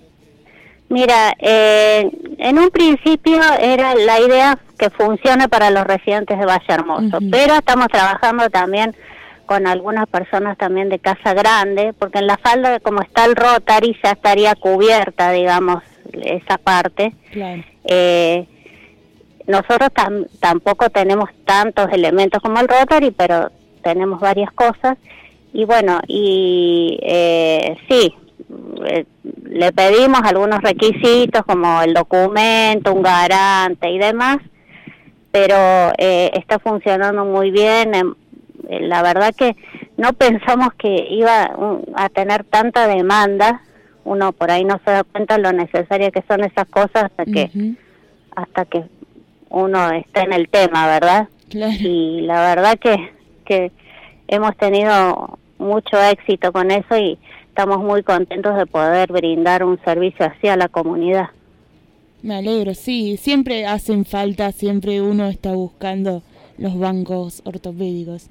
Mira, eh, en un principio era la idea que funcione para los residentes de Valle Hermoso, uh-huh, pero estamos trabajando también con algunas personas también de Casa Grande, porque en la falda, como está el Rotary, ya estaría cubierta, digamos, esa parte. Claro. Eh, nosotros tam- tampoco tenemos tantos elementos como el Rotary, pero tenemos varias cosas. Y bueno, y eh, sí, eh, le pedimos algunos requisitos como el documento, un garante y demás, pero eh, está funcionando muy bien. Eh, la verdad que no pensamos que iba um, a tener tanta demanda. Uno por ahí no se da cuenta lo necesaria que son esas cosas hasta que uh-huh. hasta que uno está en el tema, ¿verdad? Claro. Y la verdad que que hemos tenido mucho éxito con eso y estamos muy contentos de poder brindar un servicio así a la comunidad. Me alegro, sí, siempre hacen falta, siempre uno está buscando los bancos ortopédicos.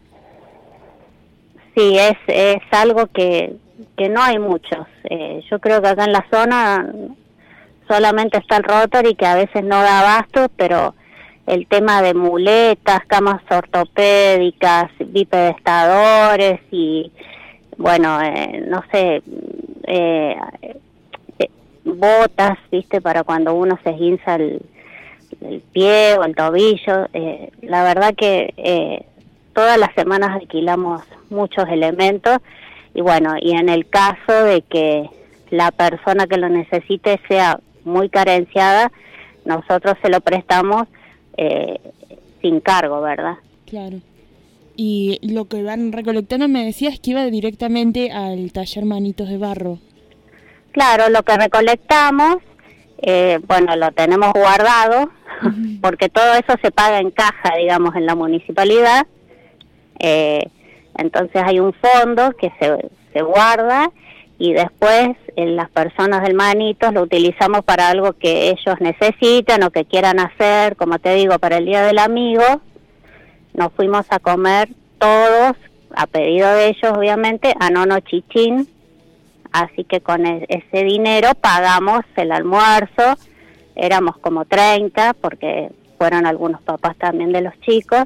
Sí, es es algo que, que no hay muchos. Eh, yo creo que acá en la zona solamente está el Rotary, que a veces no da abasto, pero el tema de muletas, camas ortopédicas, bipedestadores y, bueno, eh, no sé, eh, eh, botas, ¿viste? Para cuando uno se esguinza el, el pie o el tobillo. Eh, la verdad que eh, todas las semanas alquilamos muchos elementos y, bueno, y en el caso de que la persona que lo necesite sea muy carenciada, nosotros se lo prestamos eh, sin cargo, ¿verdad? Claro. Y lo que van recolectando, me decías que iba directamente al taller Manitos de Barro. Claro, lo que recolectamos, eh, bueno, lo tenemos guardado, uh-huh, porque todo eso se paga en caja, digamos, en la municipalidad. Eh, entonces hay un fondo que se, se guarda y después eh, las personas del Manitos lo utilizamos para algo que ellos necesitan o que quieran hacer, como te digo, para el Día del Amigo. Nos fuimos a comer todos, a pedido de ellos obviamente, a Nono Chichín, así que con e- ese dinero pagamos el almuerzo, éramos como treinta, porque fueron algunos papás también de los chicos,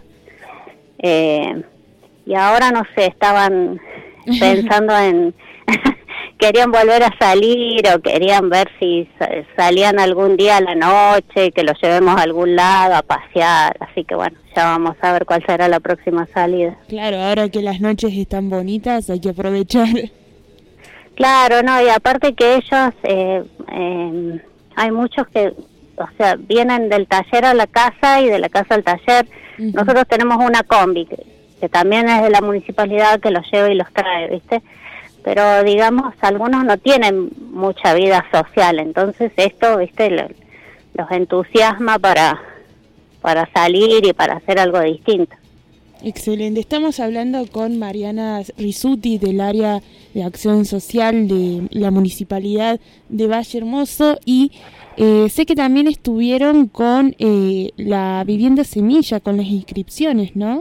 eh, y ahora no sé, estaban pensando en, querían volver a salir o querían ver si salían algún día a la noche, que los llevemos a algún lado a pasear, así que bueno, ya vamos a ver cuál será la próxima salida. Claro, ahora que las noches están bonitas hay que aprovechar. Claro, no, y aparte que ellos, eh, eh, hay muchos que, o sea, vienen del taller a la casa y de la casa al taller. Uh-huh. Nosotros tenemos una combi que, que también es de la municipalidad, que los lleva y los trae, ¿viste? Pero digamos, algunos no tienen mucha vida social, entonces esto, ¿viste? Lo, los entusiasma para, para salir y para hacer algo distinto. Excelente. Estamos hablando con Mariana Risuti del área de acción social de la municipalidad de Valle Hermoso y eh, sé que también estuvieron con eh, la vivienda semilla, con las inscripciones, ¿no?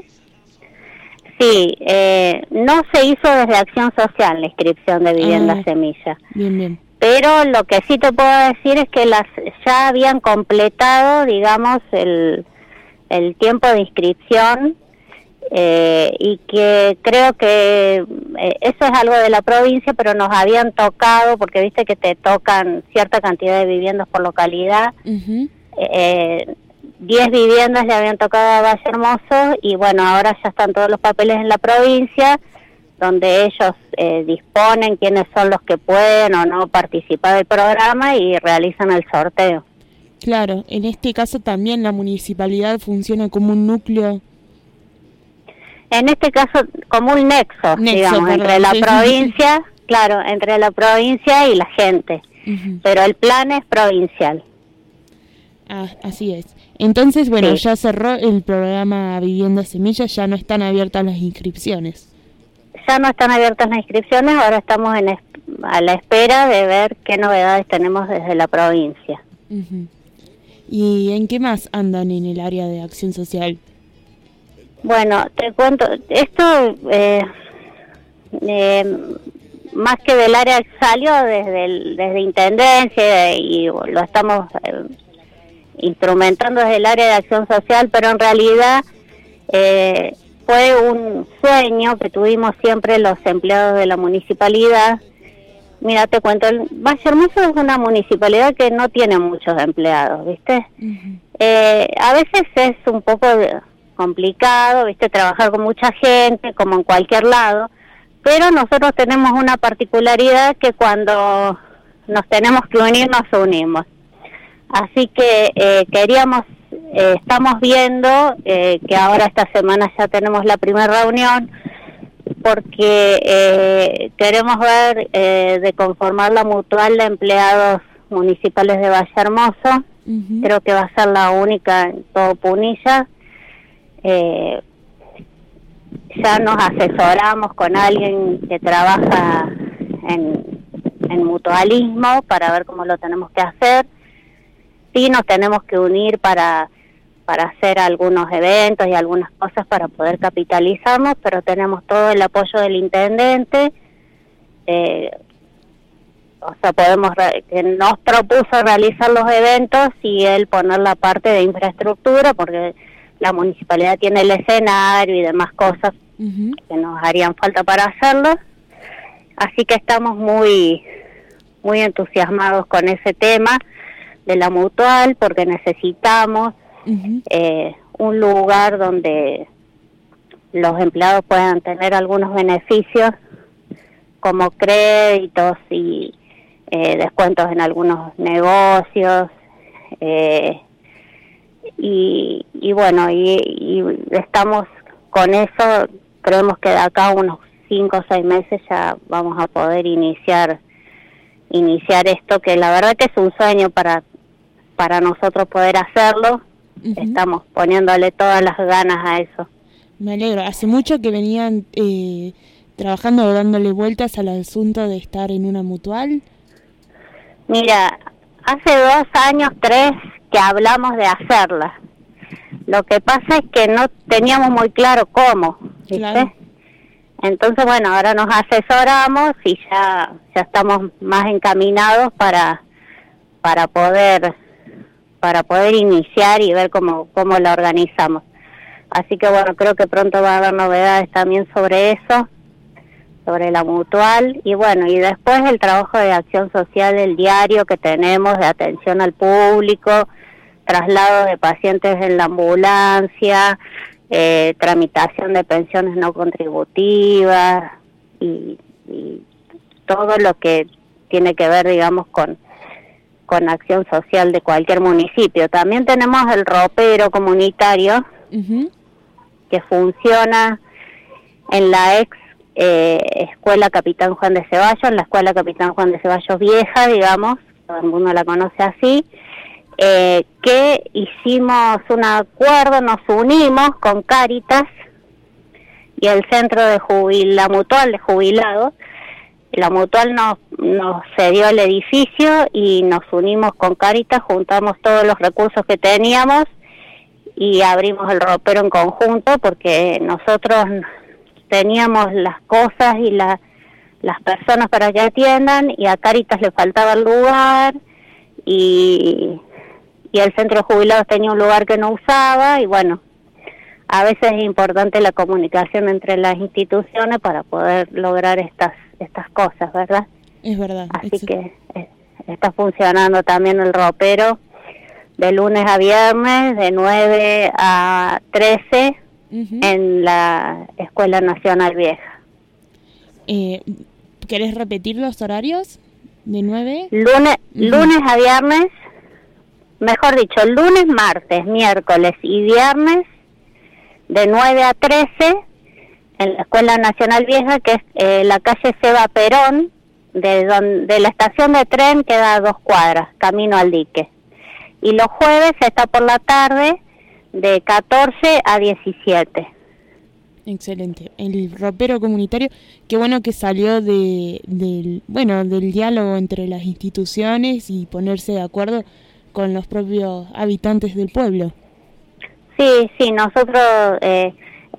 Sí, eh, no se hizo desde acción social la inscripción de vivienda ah, semilla. Bien, bien. Pero lo que sí te puedo decir es que las ya habían completado, digamos, el, el tiempo de inscripción. Eh, y que creo que eh, eso es algo de la provincia, pero nos habían tocado, porque viste que te tocan cierta cantidad de viviendas por localidad. Uh-huh. eh, diez viviendas le habían tocado a Valle Hermoso y bueno, ahora ya están todos los papeles en la provincia, donde ellos eh, disponen quiénes son los que pueden o no participar del programa y realizan el sorteo. Claro, en este caso también la municipalidad funciona como un núcleo. En este caso, como un nexo, nexo digamos, perdón, entre la sí, provincia, sí. claro, entre la provincia y la gente. Uh-huh. Pero el plan es provincial. Ah, así es. Entonces, bueno, sí. ya cerró el programa Vivienda Semilla, ya no están abiertas las inscripciones. Ya no están abiertas las inscripciones, ahora estamos en es- a la espera de ver qué novedades tenemos desde la provincia. Uh-huh. ¿Y en qué más andan en el área de acción social? Bueno, te cuento, esto eh, eh, más que del área salió desde el, desde Intendencia y lo estamos eh, instrumentando desde el área de acción social, pero en realidad eh, fue un sueño que tuvimos siempre los empleados de la municipalidad. Mira, te cuento, el Valle Hermoso es una municipalidad que no tiene muchos empleados, ¿viste? Uh-huh. Eh, a veces es un poco de, complicado, ¿viste? Trabajar con mucha gente, como en cualquier lado, pero nosotros tenemos una particularidad que cuando nos tenemos que unir, nos unimos. Así que eh, queríamos, eh, estamos viendo eh, que ahora esta semana ya tenemos la primera reunión, porque eh, queremos ver eh, de conformar la mutual de empleados municipales de Valle Hermoso. Uh-huh. Creo que va a ser la única en todo Punilla. Eh, ya nos asesoramos con alguien que trabaja en, en mutualismo para ver cómo lo tenemos que hacer. Sí, nos tenemos que unir para para hacer algunos eventos y algunas cosas para poder capitalizarnos, pero tenemos todo el apoyo del intendente, eh, o sea, podemos re- que nos propuso realizar los eventos y él poner la parte de infraestructura, porque la municipalidad tiene el escenario y demás cosas uh-huh. que nos harían falta para hacerlo, así que estamos muy muy entusiasmados con ese tema de la mutual, porque necesitamos Uh-huh. Eh, un lugar donde los empleados puedan tener algunos beneficios como créditos y eh, descuentos en algunos negocios eh, y, y bueno y, y estamos con eso. Creemos que de acá a unos cinco o seis meses ya vamos a poder iniciar iniciar esto, que la verdad que es un sueño para para nosotros poder hacerlo. Uh-huh. Estamos poniéndole todas las ganas a eso. Me alegro. Hace mucho que venían eh, trabajando o dándole vueltas al asunto de estar en una mutual? Mira, hace dos años, tres, que hablamos de hacerla. Lo que pasa es que no teníamos muy claro cómo, ¿viste? Claro. Entonces, bueno, ahora nos asesoramos y ya ya estamos más encaminados para para poder para poder iniciar y ver cómo cómo la organizamos. Así que bueno, creo que pronto va a haber novedades también sobre eso, sobre la mutual, y bueno, y después el trabajo de acción social del diario que tenemos, de atención al público, traslado de pacientes en la ambulancia, eh, tramitación de pensiones no contributivas y, y todo lo que tiene que ver, digamos, con con acción social de cualquier municipio. También tenemos el ropero comunitario, uh-huh, que funciona en la ex eh, Escuela Capitán Juan de Ceballos, en la Escuela Capitán Juan de Ceballos vieja, digamos, todo el mundo la conoce así, eh, que hicimos un acuerdo, nos unimos con Cáritas y el Centro de Jubil, la Mutual de Jubilados. La Mutual nos, nos cedió el edificio y nos unimos con Cáritas, juntamos todos los recursos que teníamos y abrimos el ropero en conjunto, porque nosotros teníamos las cosas y la, las personas para que atiendan, y a Cáritas le faltaba el lugar, y, y el Centro de Jubilados tenía un lugar que no usaba, y bueno, a veces es importante la comunicación entre las instituciones para poder lograr estas estas cosas, ¿verdad? Es verdad. Así exacto. que eh, está funcionando también el ropero de lunes a viernes, de nueve a trece, uh-huh, en la Escuela Nacional Vieja. Eh, ¿Querés repetir los horarios? ¿De nueve? Lunes, uh-huh, lunes a viernes, mejor dicho, lunes, martes, miércoles y viernes, de nueve a trece, en la Escuela Nacional Vieja, que es eh, la calle Seba Perón, de, don, de la estación de tren queda a dos cuadras, camino al dique. Y los jueves está por la tarde, de catorce a diecisiete. Excelente. El ropero comunitario, qué bueno que salió de, del, bueno, del diálogo entre las instituciones y ponerse de acuerdo con los propios habitantes del pueblo. Sí, sí, nosotros... Eh,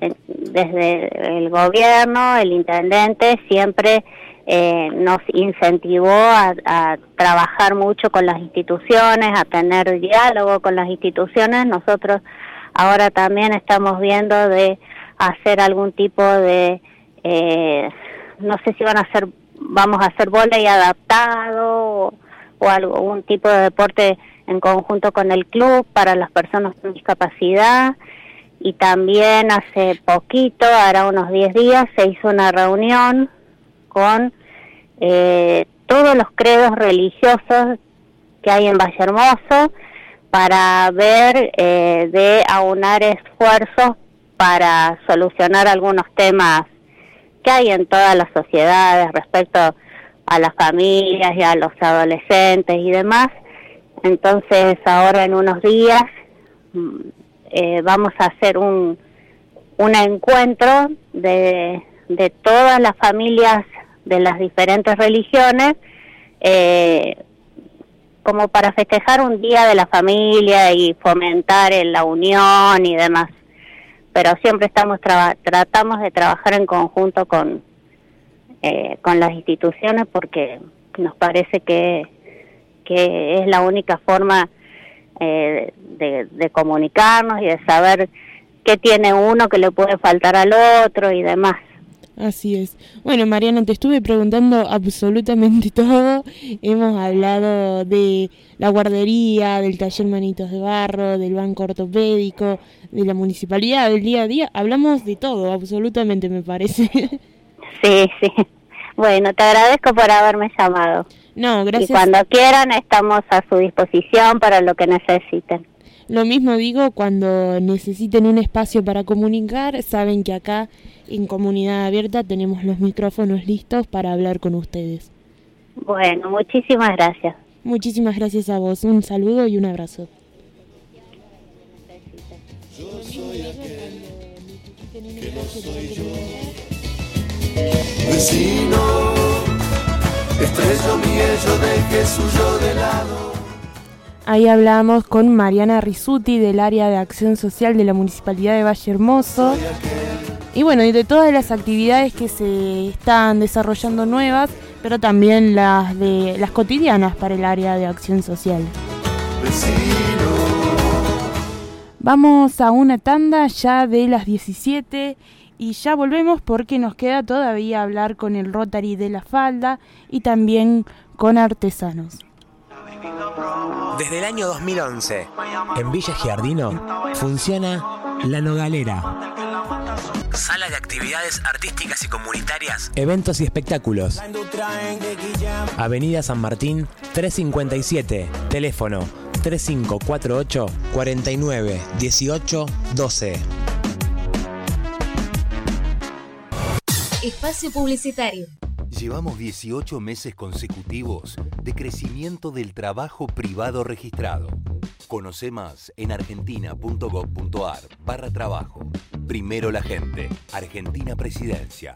desde el gobierno, el intendente siempre eh, nos incentivó a, a trabajar mucho con las instituciones, a tener diálogo con las instituciones. Nosotros ahora también estamos viendo de hacer algún tipo de, eh, no sé si van a hacer, vamos a hacer vóley adaptado o, o algún tipo de deporte en conjunto con el club para las personas con discapacidad. Y también hace poquito, hará unos diez días, se hizo una reunión con eh, todos los credos religiosos que hay en Valle Hermoso para ver eh, de aunar esfuerzos para solucionar algunos temas que hay en todas las sociedades respecto a las familias y a los adolescentes y demás. Entonces ahora en unos días... Eh, vamos a hacer un un encuentro de, de todas las familias de las diferentes religiones, eh, como para festejar un día de la familia y fomentar en la unión y demás. Pero siempre estamos traba- tratamos de trabajar en conjunto con eh, con las instituciones, porque nos parece que que es la única forma Eh, de, de comunicarnos y de saber qué tiene uno que le puede faltar al otro y demás. Así es. Bueno, Mariana, te estuve preguntando absolutamente todo. Hemos hablado de la guardería, del taller Manitos de Barro, del banco ortopédico, de la municipalidad, del día a día. Hablamos de todo, absolutamente, me parece. Sí, sí. Bueno, te agradezco por haberme llamado. No, gracias. Y cuando quieran estamos a su disposición para lo que necesiten. Lo mismo digo, cuando necesiten un espacio para comunicar, saben que acá en Comunidad Abierta tenemos los micrófonos listos para hablar con ustedes. Bueno, muchísimas gracias. Muchísimas gracias a vos. Un saludo y un abrazo. Yo soy aquel que no soy yo. Vecino, estrello mi ello deje suyo de lado. Ahí hablamos con Mariana Rizzuti del área de acción social de la Municipalidad de Valle Hermoso. Y bueno, y de todas las actividades que se están desarrollando nuevas, pero también las de las cotidianas para el área de acción social. Vecino. Vamos a una tanda ya de las diecisiete y ya volvemos porque nos queda todavía hablar con el Rotary de La Falda y también con artesanos. Desde el año dos mil once, en Villa Giardino, funciona La Nogalera. Sala de actividades artísticas y comunitarias, eventos y espectáculos. Avenida San Martín trescientos cincuenta y siete, teléfono tres cinco cuatro ocho, cuatro nueve, uno ocho, doce. Espacio publicitario. Llevamos dieciocho meses consecutivos de crecimiento del trabajo privado registrado. Conoce más en argentina.gov.ar barra trabajo. Primero la gente. Argentina Presidencia.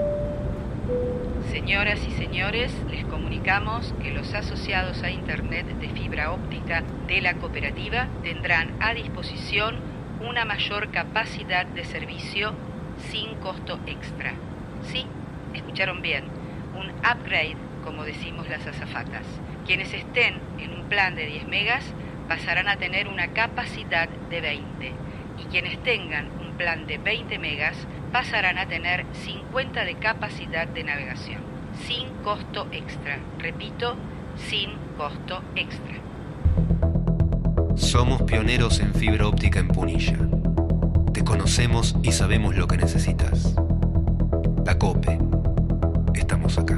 Señoras y señores, les comunicamos que los asociados a Internet de fibra óptica de la cooperativa tendrán a disposición una mayor capacidad de servicio sin costo extra. Sí, escucharon bien, un upgrade, como decimos las azafatas. Quienes estén en un plan de diez megas pasarán a tener una capacidad de veinte y quienes tengan un plan de veinte megas pasarán a tener cincuenta de capacidad de navegación, sin costo extra. Repito, sin costo extra. Somos pioneros en fibra óptica en Punilla. Te conocemos y sabemos lo que necesitas. La COPE. Estamos acá.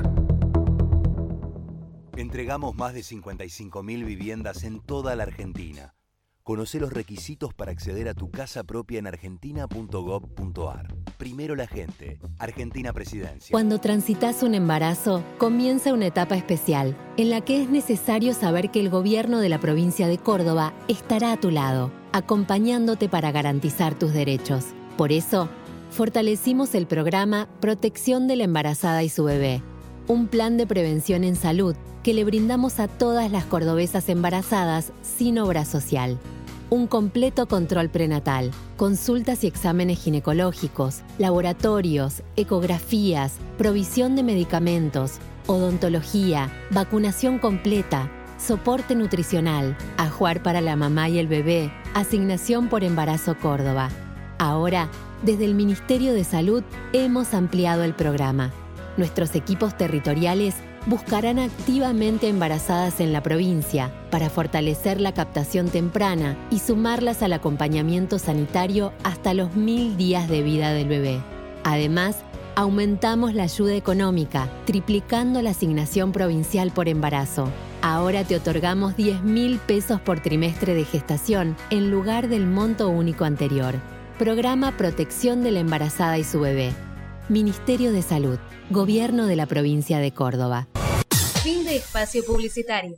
Entregamos más de cincuenta y cinco mil viviendas en toda la Argentina. Conoce los requisitos para acceder a tu casa propia en argentina punto gov punto ar. Primero la gente. Argentina Presidencia. Cuando transitas un embarazo, comienza una etapa especial, en la que es necesario saber que el gobierno de la provincia de Córdoba estará a tu lado, acompañándote para garantizar tus derechos. Por eso, fortalecimos el programa Protección de la Embarazada y su Bebé, un plan de prevención en salud que le brindamos a todas las cordobesas embarazadas sin obra social. Un completo control prenatal, consultas y exámenes ginecológicos, laboratorios, ecografías, provisión de medicamentos, odontología, vacunación completa, soporte nutricional, ajuar para la mamá y el bebé, asignación por embarazo Córdoba. Ahora, desde el Ministerio de Salud hemos ampliado el programa. Nuestros equipos territoriales buscarán activamente embarazadas en la provincia para fortalecer la captación temprana y sumarlas al acompañamiento sanitario hasta los mil días de vida del bebé. Además, aumentamos la ayuda económica, triplicando la asignación provincial por embarazo. Ahora te otorgamos diez mil pesos por trimestre de gestación en lugar del monto único anterior. Programa Protección de la Embarazada y su Bebé. Ministerio de Salud. Gobierno de la Provincia de Córdoba. Fin de espacio publicitario.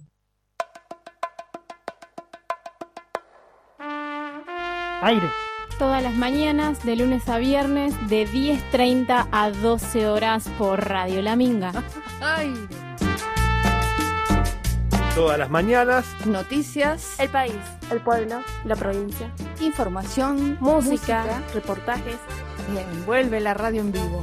Aire. Todas las mañanas, de lunes a viernes, de diez treinta a doce horas por Radio La Minga. Aire. Todas las mañanas, noticias, el país, el pueblo, la provincia, información, música, música reportajes. Bien, vuelve la radio en vivo.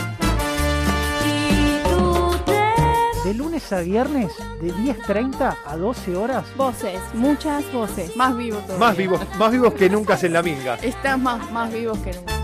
De lunes a viernes, de diez treinta a doce horas. Voces, muchas voces. Más vivos todavía. Más vivos, más vivos que nunca en La Minga. Estás más, más vivos que nunca.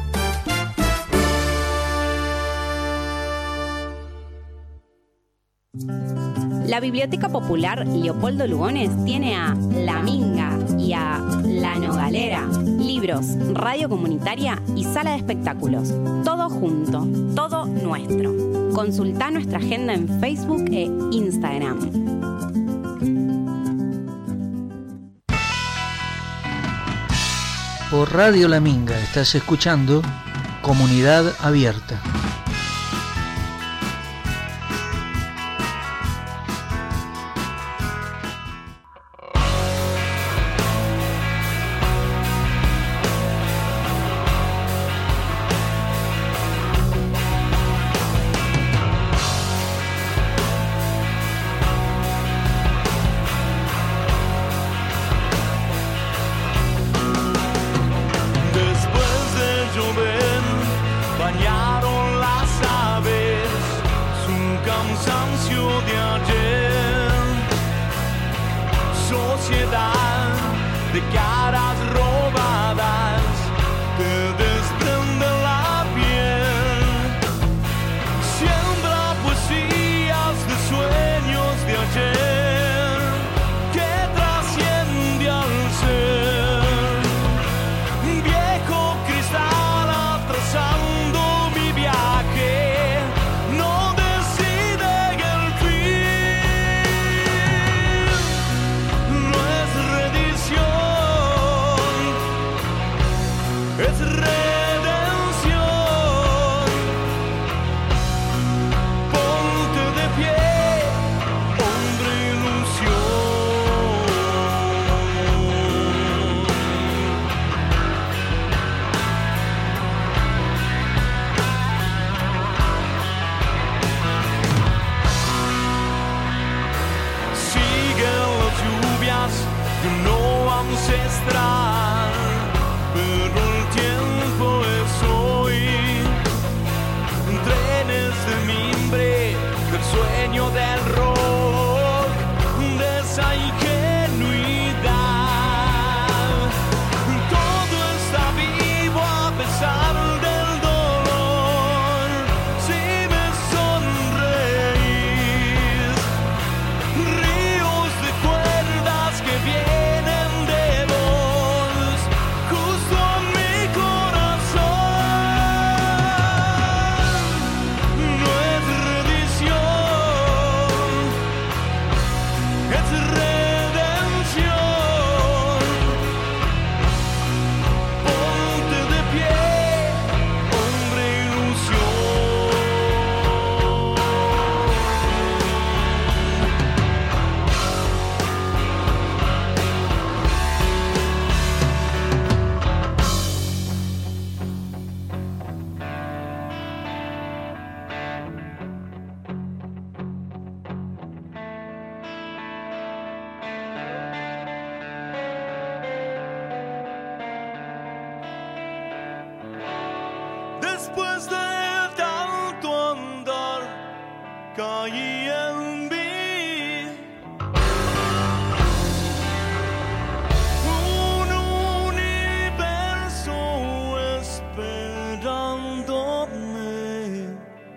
La Biblioteca Popular Leopoldo Lugones tiene a La Minga y a La Nogalera, libros, radio comunitaria y sala de espectáculos. Todo junto, todo nuestro. Consultá nuestra agenda en Facebook e Instagram. Por Radio La Minga estás escuchando Comunidad Abierta. de ayer. Sociedad de caras robadas, te desprende la piel. Siembra poesías de sueños de ayer que trasciende al ser. Viejo cristal atrasando mi viaje, no decide el fin. No es redición, es redención. Ponte de pie, hombre ilusión. Siguen las lluvias de un no ancestral, pero el tiempo es hoy. Trenes de mimbre del sueño del rock, de esa ingenuidad. Todo está vivo a pesar del dolor. Si me sonreís, ríos de cuerdas que vienen de vos, justo en mi corazón. No es redición, es redención. Ponte de pie, hombre ilusión. Después de tanto andar, caí en mí un universo esperándome.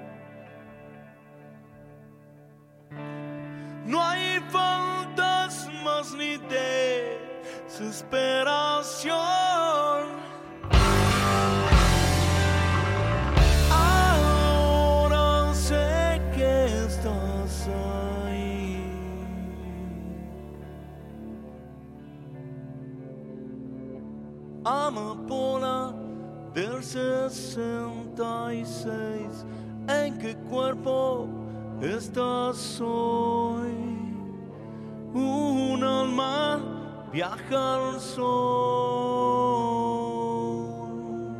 No hay fantasmas ni desesperación. Ahora sé que estás ahí. Amapola del sesenta y seis, ¿en qué cuerpo estás hoy? Un alma viaja al sol,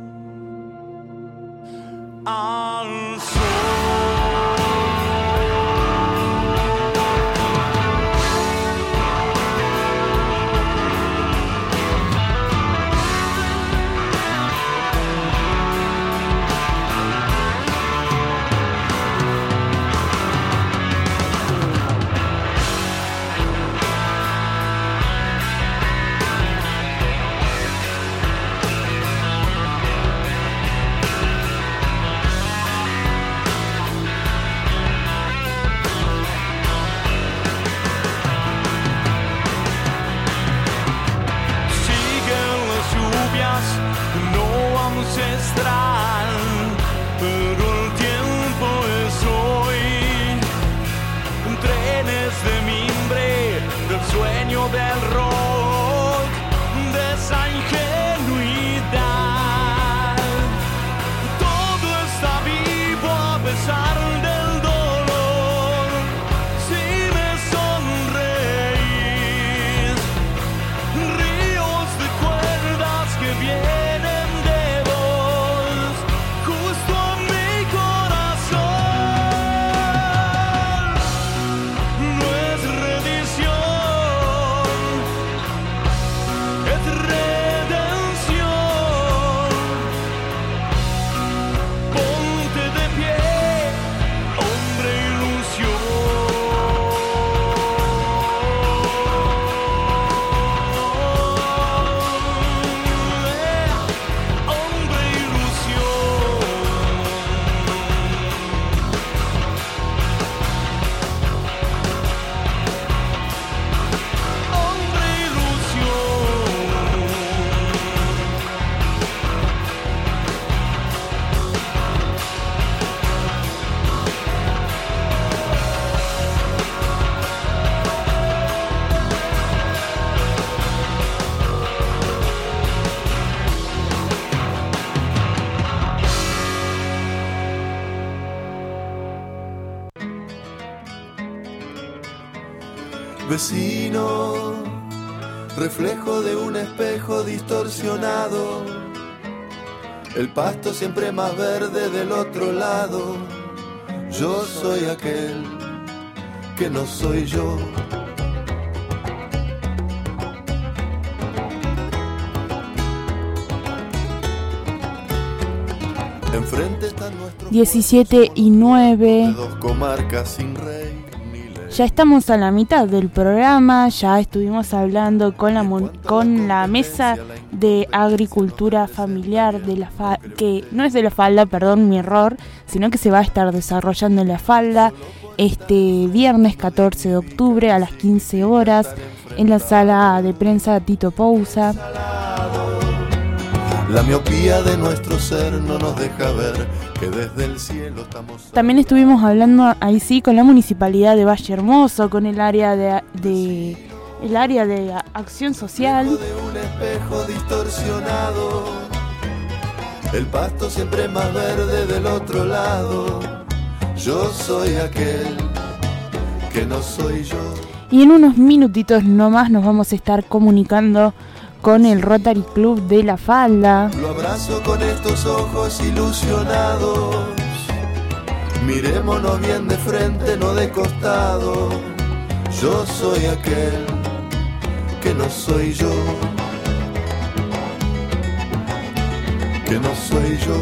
al sol. Ancestral, pero el tiempo es hoy. Trenes de mimbre del sueño del rock, de esa ingenuidad. Todo está vivo a pesar del dolor. Si me sonreís, ríos de cuerdas que vienen de vos, justo a mi Vecino, reflejo de un espejo distorsionado, el pasto siempre más verde del otro lado. Yo soy aquel que no soy yo. Enfrente están nuestros diecisiete y nueve. dos comarcas sin rey. Ya estamos a la mitad del programa, ya estuvimos hablando con la con la mesa de agricultura familiar de la fa que no es de la falda, perdón, mi error, sino que se va a estar desarrollando en la falda este viernes catorce de octubre a las quince horas en la sala de prensa Tito Pousa. La miopía de nuestro ser no nos deja ver que desde el cielo estamos. También estuvimos hablando ahí sí con la municipalidad de Valle Hermoso, con el área de, de el área de acción social. De un espejo distorsionado, el pasto siempre más verde del otro lado. Yo soy aquel que no soy yo. Y en unos minutitos nomás nos vamos a estar comunicando con el Rotary Club de La Falda. Lo abrazo con estos ojos ilusionados. Mirémonos bien de frente, no de costado. Yo soy aquel que no soy yo. Que no soy yo.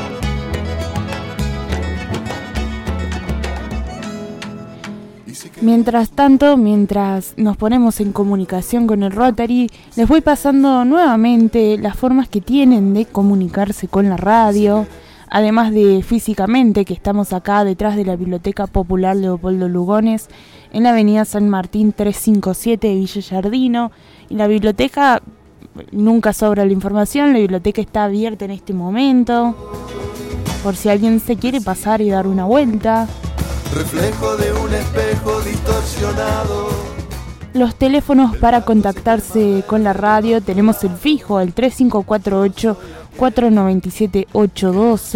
Mientras tanto, mientras nos ponemos en comunicación con el Rotary, les voy pasando nuevamente las formas que tienen de comunicarse con la radio, además de físicamente, que estamos acá detrás de la Biblioteca Popular Leopoldo Lugones, en la avenida San Martín trescientos cincuenta y siete de Villa Giardino, y la biblioteca, nunca sobra la información, la biblioteca está abierta en este momento, por si alguien se quiere pasar y dar una vuelta. Reflejo de un espejo distorsionado. Los teléfonos para contactarse con la radio, tenemos el fijo, el tres cinco cuatro ocho, cuatro nueve siete, ocho uno dos.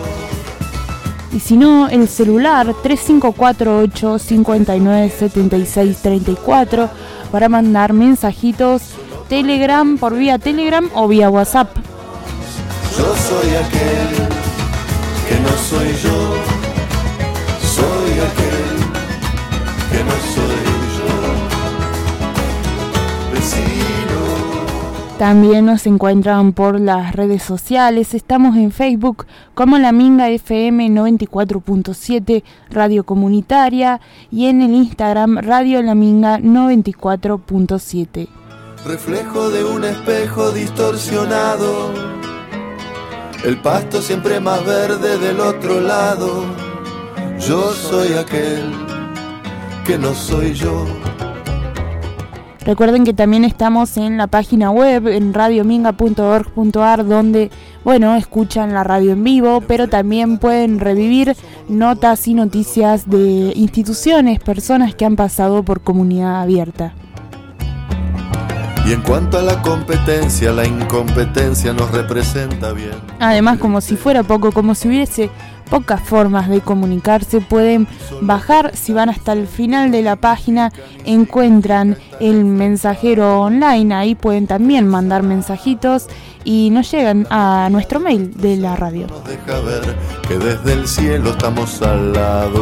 Y si no, el celular tres cinco cuatro ocho, cinco nueve siete seis tres cuatro para mandar mensajitos Telegram, por vía Telegram o vía WhatsApp. Yo soy aquel que no soy yo. Soy aquel que no soy yo. Vecino. También nos encuentran por las redes sociales. Estamos en Facebook como La Minga F M noventa y cuatro punto siete Radio Comunitaria y en el Instagram Radio La Minga noventa y cuatro punto siete. Reflejo de un espejo distorsionado, el pasto siempre más verde del otro lado. Yo soy aquel que no soy yo. Recuerden que también estamos en la página web en radio minga punto org punto a r, donde, bueno, escuchan la radio en vivo, pero también pueden revivir notas y noticias de instituciones, personas que han pasado por Comunidad Abierta. Y en cuanto a la competencia, la incompetencia nos representa bien. Además, como si fuera poco, como si hubiese pocas formas de comunicarse, pueden bajar, si van hasta el final de la página, encuentran el mensajero online, ahí pueden también mandar mensajitos y nos llegan a nuestro mail de la radio. Nos deja ver que desde el cielo estamos al lado.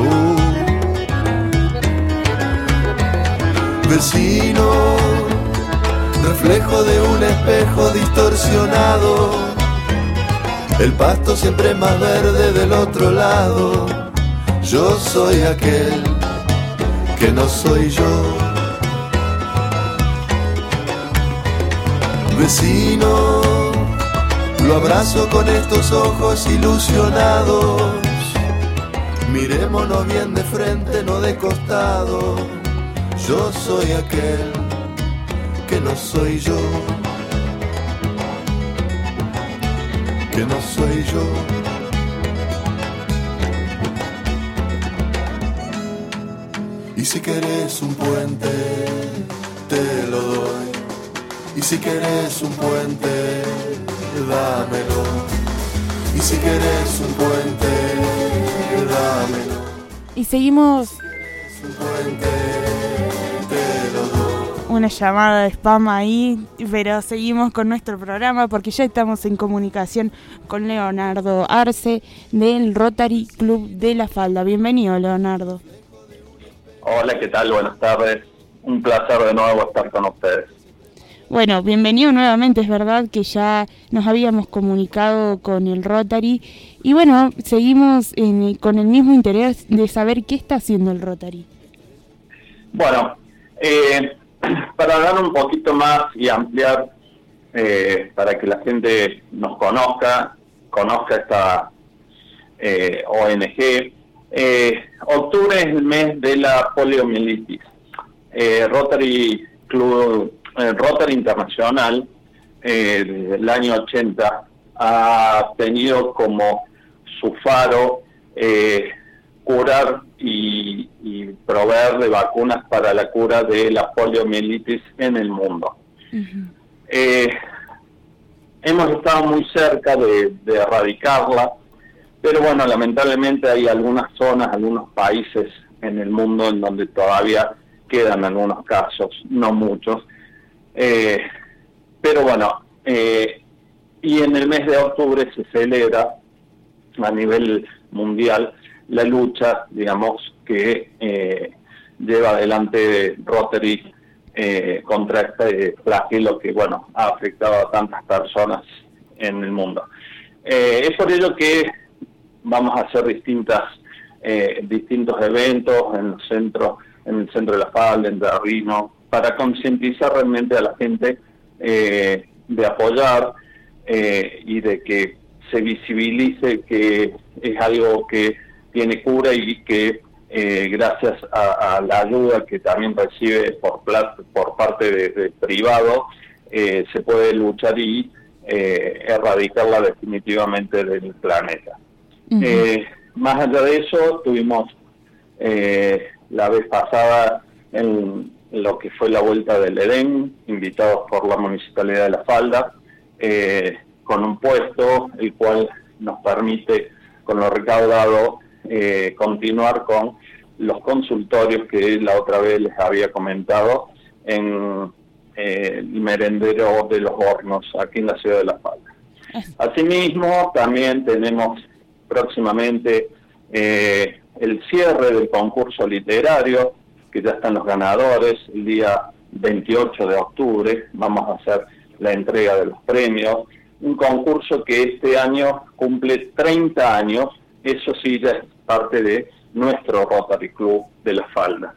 Vecino, reflejo de un espejo distorsionado, el pasto siempre más verde del otro lado. Yo soy aquel que no soy yo. Vecino, lo abrazo con estos ojos ilusionados. Mirémonos bien de frente, no de costado. Yo soy aquel que no soy yo. Que no soy yo. Y si querés un puente, te lo doy. Y si querés un puente, dámelo. Y si querés un puente, dámelo. Y seguimos. Un puente, te lo una llamada de spam ahí, pero seguimos con nuestro programa porque ya estamos en comunicación con Leonardo Arce del Rotary Club de La Falda. Bienvenido, Leonardo. Hola, ¿qué tal? Buenas tardes. Un placer de nuevo estar con ustedes. Bueno, bienvenido nuevamente. Es verdad que ya nos habíamos comunicado con el Rotary y bueno, seguimos en, con el mismo interés de saber qué está haciendo el Rotary. Bueno, eh, para dar un poquito más y ampliar, eh, para que la gente nos conozca, conozca esta eh, O N G, eh, octubre es el mes de la poliomielitis. Eh, Rotary Club El Rotary Internacional, eh, desde el año ochenta, ha tenido como su faro eh, curar y, y proveer de vacunas para la cura de la poliomielitis en el mundo. Uh-huh. Eh, hemos estado muy cerca de, de erradicarla, pero bueno, lamentablemente hay algunas zonas, algunos países en el mundo en donde todavía quedan algunos casos, no muchos. Eh, pero bueno, eh, y en el mes de octubre se celebra a nivel mundial la lucha, digamos, que eh, lleva adelante Rotary eh, contra este flagelo que, bueno, ha afectado a tantas personas en el mundo. Eh, es por ello que vamos a hacer distintas eh, distintos eventos en los centros, en el centro de La Falda, en Terrino, para concientizar realmente a la gente eh, de apoyar eh, y de que se visibilice que es algo que tiene cura y que eh, gracias a, a la ayuda que también recibe por, por parte de, de privado eh, se puede luchar y eh, erradicarla definitivamente del planeta. Uh-huh. Eh, más allá de eso, tuvimos eh, la vez pasada en lo que fue la Vuelta del Edén, invitados por la Municipalidad de La Falda, eh, con un puesto, el cual nos permite, con lo recaudado, eh, continuar con los consultorios que la otra vez les había comentado en eh, el merendero de los Hornos, aquí en la ciudad de La Falda. Asimismo, también tenemos próximamente eh, el cierre del concurso literario, que ya están los ganadores. El día veintiocho de octubre vamos a hacer la entrega de los premios, un concurso que este año cumple treinta años, eso sí ya es parte de nuestro Rotary Club de La Falda.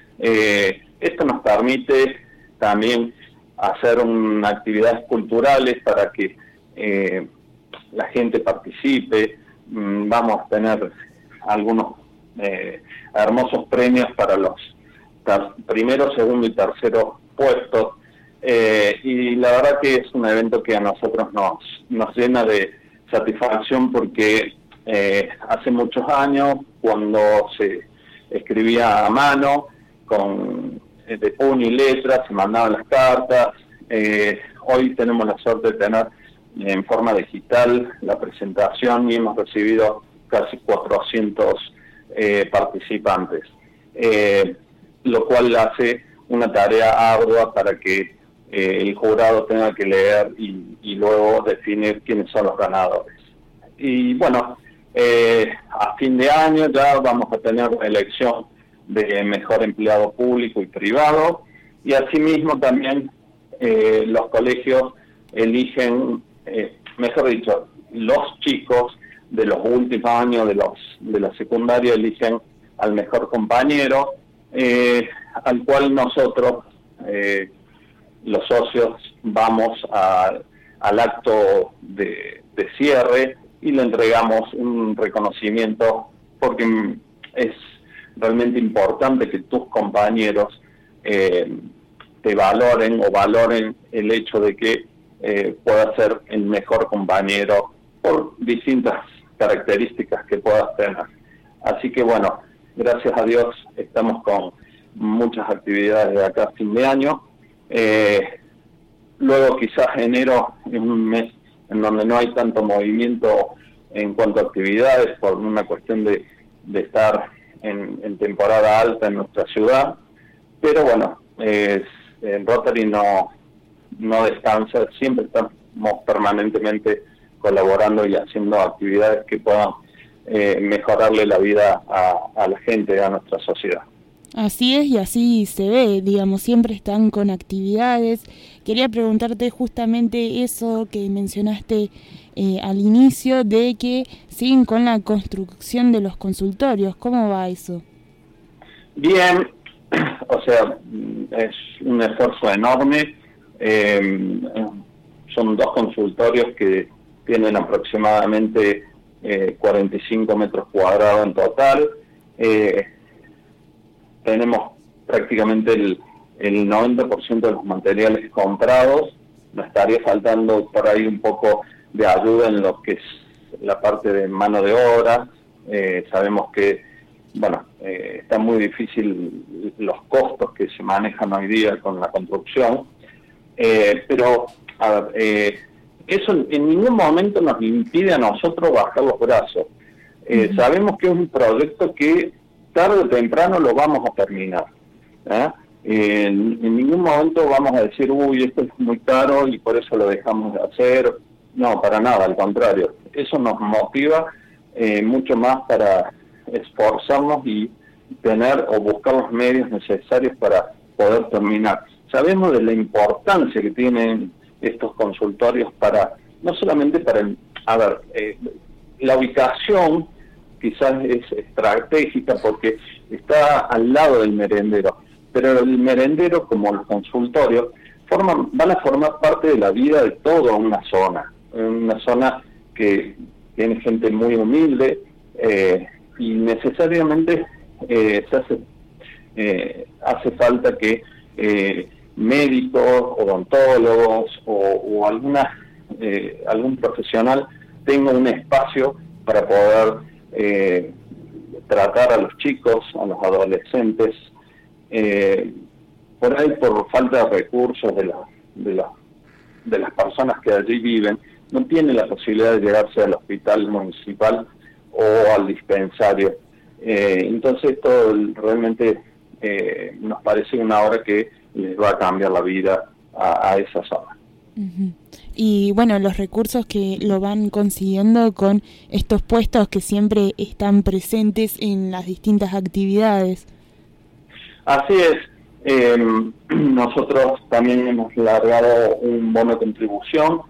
Eh, esto nos permite también hacer un, actividades culturales para que eh, la gente participe. Mm, vamos a tener algunos eh, hermosos premios para los primero, segundo y tercero puestos, eh, y la verdad que es un evento que a nosotros nos, nos llena de satisfacción porque eh, hace muchos años, cuando se escribía a mano, con eh, de puño y letra, se mandaban las cartas, eh, hoy tenemos la suerte de tener en forma digital la presentación y hemos recibido casi cuatrocientos eh, participantes. Eh, lo cual hace una tarea ardua para que eh, el jurado tenga que leer y, y luego definir quiénes son los ganadores. Y bueno, eh, a fin de año ya vamos a tener la elección de mejor empleado público y privado, y asimismo también eh, los colegios eligen, eh, mejor dicho, los chicos de los últimos años de los de la secundaria eligen al mejor compañero, Eh, al cual nosotros, eh, los socios, vamos a, al acto de, de cierre y le entregamos un reconocimiento porque es realmente importante que tus compañeros eh, te valoren o valoren el hecho de que eh, puedas ser el mejor compañero por distintas características que puedas tener. Así que bueno, gracias a Dios estamos con muchas actividades de acá a fin de año. Eh, luego quizás enero es un mes en donde no hay tanto movimiento en cuanto a actividades por una cuestión de, de estar en, en temporada alta en nuestra ciudad. Pero bueno, eh, en Rotary no, no descansa, siempre estamos permanentemente colaborando y haciendo actividades que puedan eh, mejorarle la vida a, a la gente, a nuestra sociedad. Así es, y así se ve, digamos, siempre están con actividades. Quería preguntarte justamente eso que mencionaste eh, al inicio, de que siguen con la construcción de los consultorios. ¿Cómo va eso? Bien, o sea, es un esfuerzo enorme. Eh, son dos consultorios que tienen aproximadamente eh, cuarenta y cinco metros cuadrados en total. Eh, tenemos prácticamente el, el noventa por ciento de los materiales comprados. Nos estaría faltando por ahí un poco de ayuda en lo que es la parte de mano de obra. Eh, sabemos que, bueno, eh, está muy difícil los costos que se manejan hoy día con la construcción. Eh, pero, a ver, eh, eso en ningún momento nos impide a nosotros bajar los brazos. Eh, uh-huh. Sabemos que es un proyecto que tarde o temprano lo vamos a terminar. ¿eh? Eh, en, en ningún momento vamos a decir, uy, esto es muy caro y por eso lo dejamos de hacer. No, para nada, al contrario. Eso nos motiva eh, mucho más para esforzarnos y tener o buscar los medios necesarios para poder terminar. Sabemos de la importancia que tienen estos consultorios para, no solamente para, el, a ver, eh, la ubicación quizás es estratégica porque está al lado del merendero, pero el merendero, como los consultorios, forman, van a formar parte de la vida de toda una zona, una zona que tiene gente muy humilde eh, y necesariamente eh, se hace, eh, hace falta que eh, médicos, odontólogos o, o alguna, eh, algún profesional tenga un espacio para poder Eh, tratar a los chicos, a los adolescentes, eh, por ahí por falta de recursos de, la, de, la, de las personas que allí viven, no tienen la posibilidad de llegarse al hospital municipal o al dispensario. Eh, entonces esto realmente eh, nos parece una obra que les va a cambiar la vida a, a esa zona. Uh-huh. Y bueno, los recursos que lo van consiguiendo con estos puestos que siempre están presentes en las distintas actividades. Así es. Eh, nosotros también hemos largado un bono de contribución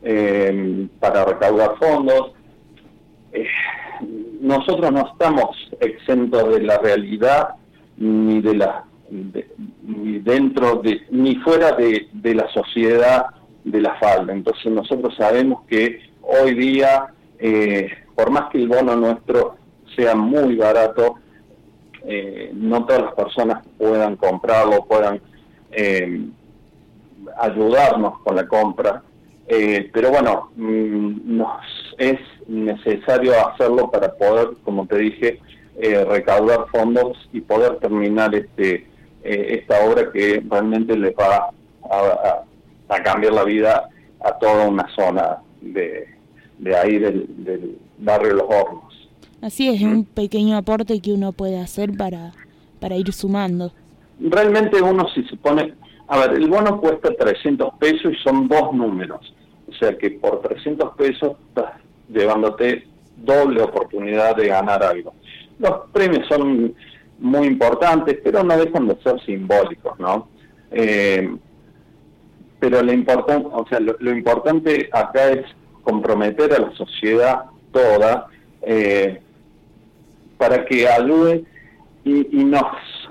eh, para recaudar fondos. Eh, nosotros no estamos exentos de la realidad ni de la de, ni dentro de ni fuera de, de la sociedad de la falda. Entonces nosotros sabemos que hoy día, eh, por más que el bono nuestro sea muy barato, eh, no todas las personas puedan comprarlo, puedan eh, ayudarnos con la compra, eh, pero bueno, mm, nos es necesario hacerlo para poder, como te dije, eh, recaudar fondos y poder terminar este eh, esta obra que realmente le va a, a a cambiar la vida a toda una zona de, de ahí del, del barrio Los Hornos. Así es, ¿Mm? Un pequeño aporte que uno puede hacer para, para ir sumando. Realmente uno si se pone, a ver, el bono cuesta trescientos pesos y son dos números, o sea que por trescientos pesos estás llevándote doble oportunidad de ganar algo. Los premios son muy importantes, pero no dejan de ser simbólicos, ¿no? Eh, pero lo importante, o sea, lo, lo importante acá es comprometer a la sociedad toda eh, para que ayude y, y nos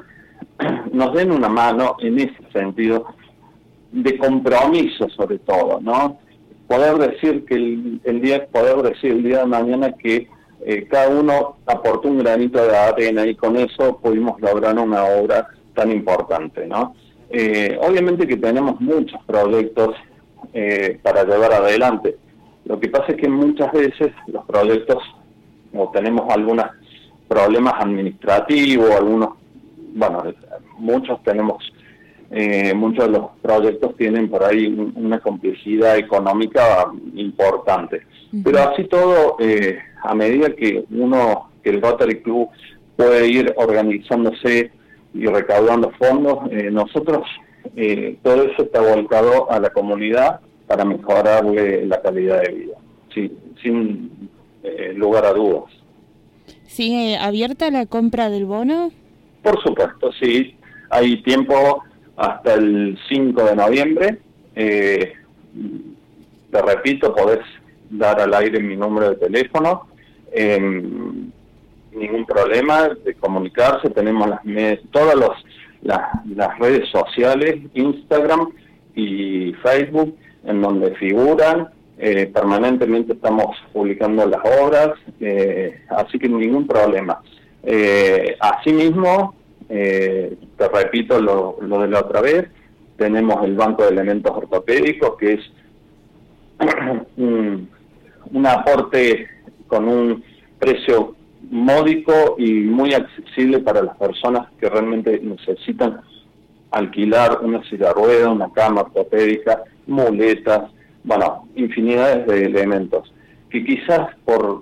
nos den una mano en ese sentido de compromiso, sobre todo, ¿no? Poder decir que el, el día poder decir el día de mañana que eh, cada uno aportó un granito de arena y con eso pudimos lograr una obra tan importante, ¿no? Eh, obviamente que tenemos muchos proyectos eh, para llevar adelante. Lo que pasa es que muchas veces los proyectos, o tenemos algunos problemas administrativos, algunos, bueno, muchos tenemos, eh, muchos de los proyectos tienen por ahí un, una complejidad económica importante. Uh-huh. Pero así todo, eh, a medida que uno, que el Rotary Club puede ir organizándose y recaudando fondos, eh, nosotros eh, todo eso está volcado a la comunidad para mejorarle la calidad de vida, sí, sin eh, lugar a dudas. ¿Sigue abierta la compra del bono? Por supuesto, sí. Hay tiempo hasta el cinco de noviembre. Eh, te repito, podés dar al aire mi número de teléfono. Eh, ningún problema de comunicarse. Tenemos las me- todas los, las, las redes sociales, Instagram y Facebook, en donde figuran. Eh, permanentemente estamos publicando las obras, eh, así que ningún problema. Eh, asimismo, eh, te repito lo, lo de la otra vez, tenemos el banco de elementos ortopédicos, que es un, un aporte con un precio módico y muy accesible para las personas que realmente necesitan alquilar una silla de ruedas, una cama ortopédica, muletas, bueno, infinidades de elementos que quizás por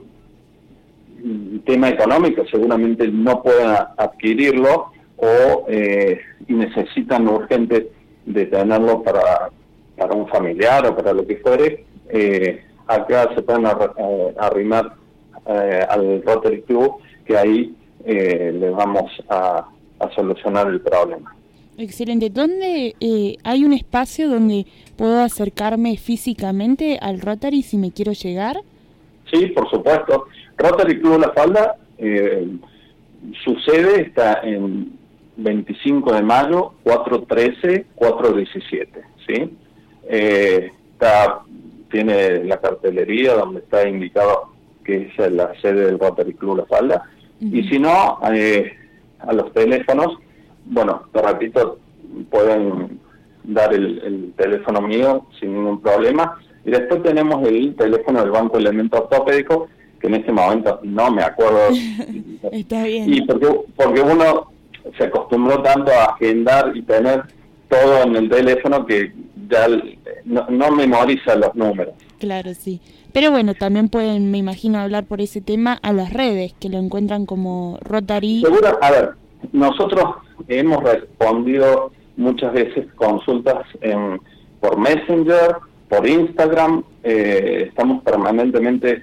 tema económico seguramente no puedan adquirirlo o eh, y necesitan urgente de tenerlo para, para un familiar o para lo que fuere. Eh, acá se pueden ar- eh, arrimar eh, al Rotary Club, que ahí eh, les vamos a, a solucionar el problema. Excelente. ¿Dónde eh, hay un espacio donde puedo acercarme físicamente al Rotary si me quiero llegar? Sí, por supuesto. Rotary Club La Falda, eh, su sede está en veinticinco de mayo, cuatrocientos trece, cuatrocientos diecisiete, ¿sí? Eh, está, tiene la cartelería donde está indicado que es la sede del Rotary Club La Falda. Uh-huh. Y si no, eh, a los teléfonos, bueno, te repito, pueden dar el, el teléfono mío sin ningún problema. Y después tenemos el teléfono del Banco de Elementos Ortopédicos, que en este momento no me acuerdo. Está bien. Y porque, porque uno se acostumbró tanto a agendar y tener todo en el teléfono que ya no, no memoriza los números. Claro, sí. Pero bueno, también pueden, me imagino, hablar por ese tema a las redes, que lo encuentran como Rotary. Seguro, a ver, nosotros hemos respondido muchas veces consultas en, por Messenger, por Instagram, eh, estamos permanentemente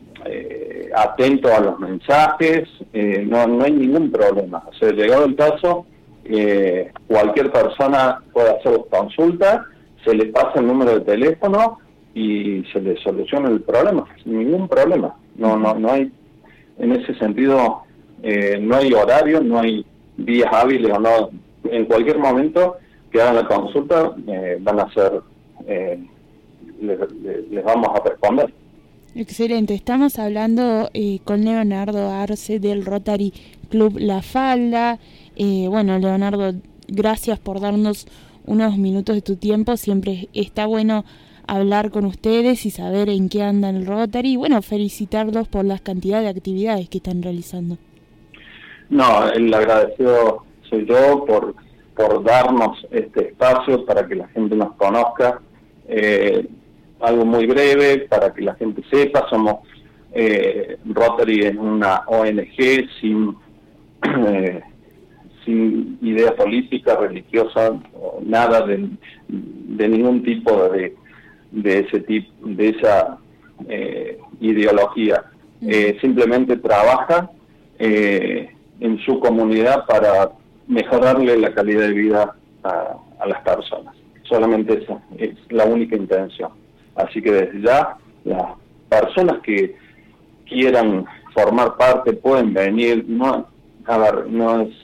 eh, atentos a los mensajes, eh, no, no hay ningún problema. O sea, llegado el caso, eh, cualquier persona puede hacer consulta, se le pasa el número de teléfono y se le soluciona el problema, sin ningún problema. No, no, no hay, en ese sentido, eh, no hay horario, no hay días hábiles o no. En cualquier momento que hagan la consulta, eh, van a ser, eh, les, les vamos a responder. Excelente, estamos hablando eh, con Leonardo Arce del Rotary Club La Falda. Eh, bueno, Leonardo, gracias por darnos unos minutos de tu tiempo. Siempre está bueno hablar con ustedes y saber en qué anda el Rotary. Y bueno, felicitarlos por las cantidad de actividades que están realizando. No, el agradecido soy yo por, por darnos este espacio para que la gente nos conozca. Eh, algo muy breve para que la gente sepa, somos eh, Rotary es una O N G sin eh, sin idea política, religiosa, nada de, de ningún tipo de de ese tipo de esa eh, ideología. Eh, simplemente trabaja eh, en su comunidad para mejorarle la calidad de vida a, a las personas. Solamente esa es la única intención. Así que desde ya, las personas que quieran formar parte pueden venir. No, a ver, no es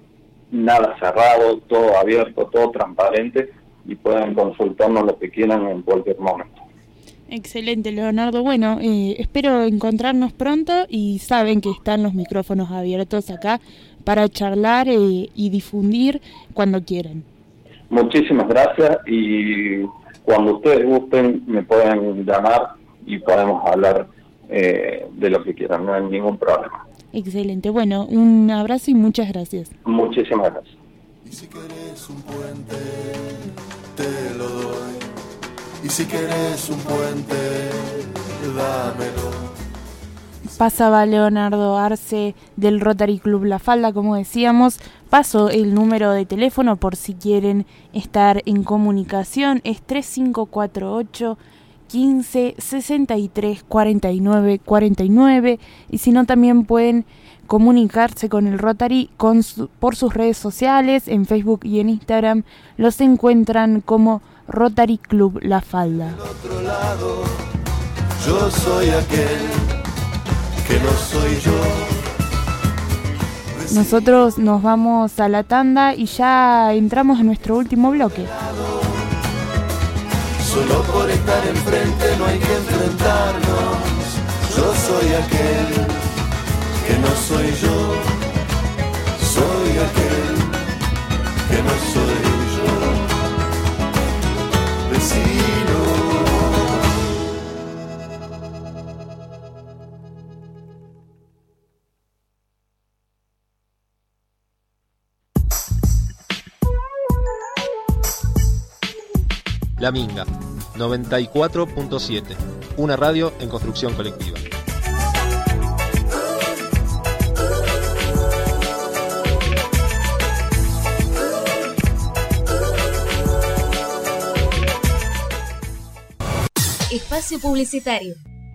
nada cerrado, todo abierto, todo transparente, y pueden consultarnos lo que quieran en cualquier momento. Excelente, Leonardo. Bueno, eh, espero encontrarnos pronto y saben que están los micrófonos abiertos acá para charlar eh, y difundir cuando quieran. Muchísimas gracias y cuando ustedes gusten me pueden llamar y podemos hablar eh, de lo que quieran, no hay ningún problema. Excelente. Bueno, un abrazo y muchas gracias. Muchísimas gracias. Y si querés un puente, te lo doy. Y si querés un puente, dámelo. pasaba Leonardo Arce del Rotary Club La Falda, como decíamos. Paso el número de teléfono por si quieren estar en comunicación. Es tres cinco cuatro ocho, quince, sesenta y tres, cuarenta y nueve, cuarenta y nueve. Y si no, también pueden comunicarse con el Rotary con su, por sus redes sociales. En Facebook y en Instagram los encuentran como Rotary Club La Falda. Otro lado, yo soy aquel que no soy yo. Nosotros nos vamos a la tanda y ya entramos en nuestro último bloque. Solo por estar enfrente no hay que enfrentarnos. Yo soy aquel que no soy yo. Soy aquel que no soy yo. Vecino. La Minga, noventa y cuatro punto siete, una radio en construcción colectiva. Espacio publicitario.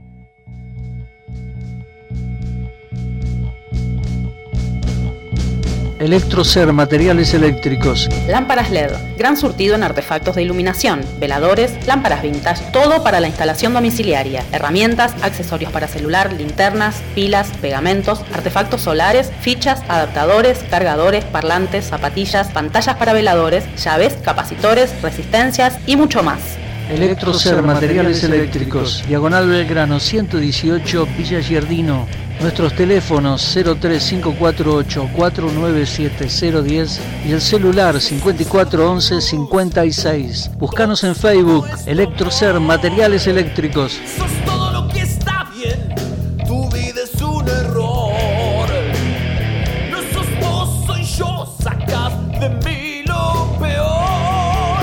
Electrocer, materiales eléctricos. Lámparas L E D, gran surtido en artefactos de iluminación, veladores, lámparas vintage, todo para la instalación domiciliaria, herramientas, accesorios para celular, linternas, pilas, pegamentos, artefactos solares, fichas, adaptadores, cargadores, parlantes, zapatillas, pantallas para veladores, llaves, capacitores, resistencias y mucho más. Electrocer, materiales eléctricos. Diagonal Belgrano ciento dieciocho, Villa Giardino. Nuestros teléfonos cero tres cinco cuatro ocho, cuatro nueve siete cero uno cero y el celular cincuenta y cuatro once cincuenta y seis. Búscanos en Facebook, Electrocer, materiales eléctricos. Sos todo lo que está bien, tu vida es un error. No sos vos, soy yo, sacas de mí lo peor.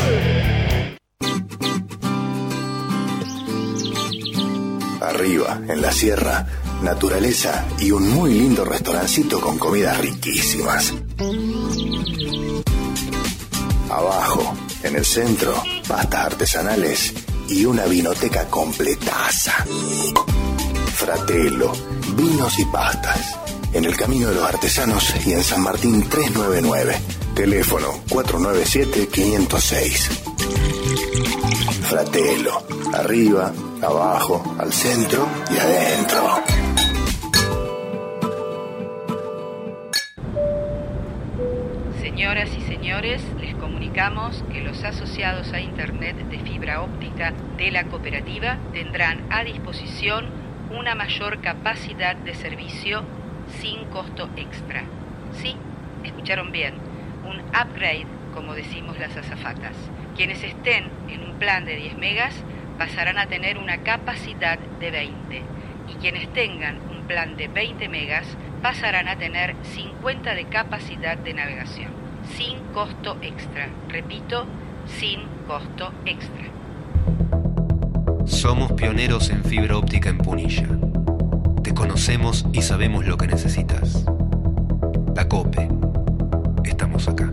Arriba, en la sierra, naturaleza y un muy lindo restaurancito con comidas riquísimas. Abajo, en el centro, pastas artesanales y una vinoteca completaza. Fratello, vinos y pastas. En el Camino de los Artesanos y en San Martín trescientos noventa y nueve. Teléfono cuatro nueve siete, cinco cero seis. Fratello, arriba, abajo, al centro y adentro. Señoras y señores, les comunicamos que los asociados a Internet de fibra óptica de la cooperativa tendrán a disposición una mayor capacidad de servicio sin costo extra. Sí, escucharon bien, un upgrade, como decimos las azafatas. Quienes estén en un plan de diez megas pasarán a tener una capacidad de veinte y quienes tengan un plan de veinte megas pasarán a tener cincuenta de capacidad de navegación, sin costo extra. Repito, sin costo extra. Somos pioneros en fibra óptica en Punilla. Te conocemos y sabemos lo que necesitas. La COPE. Estamos acá.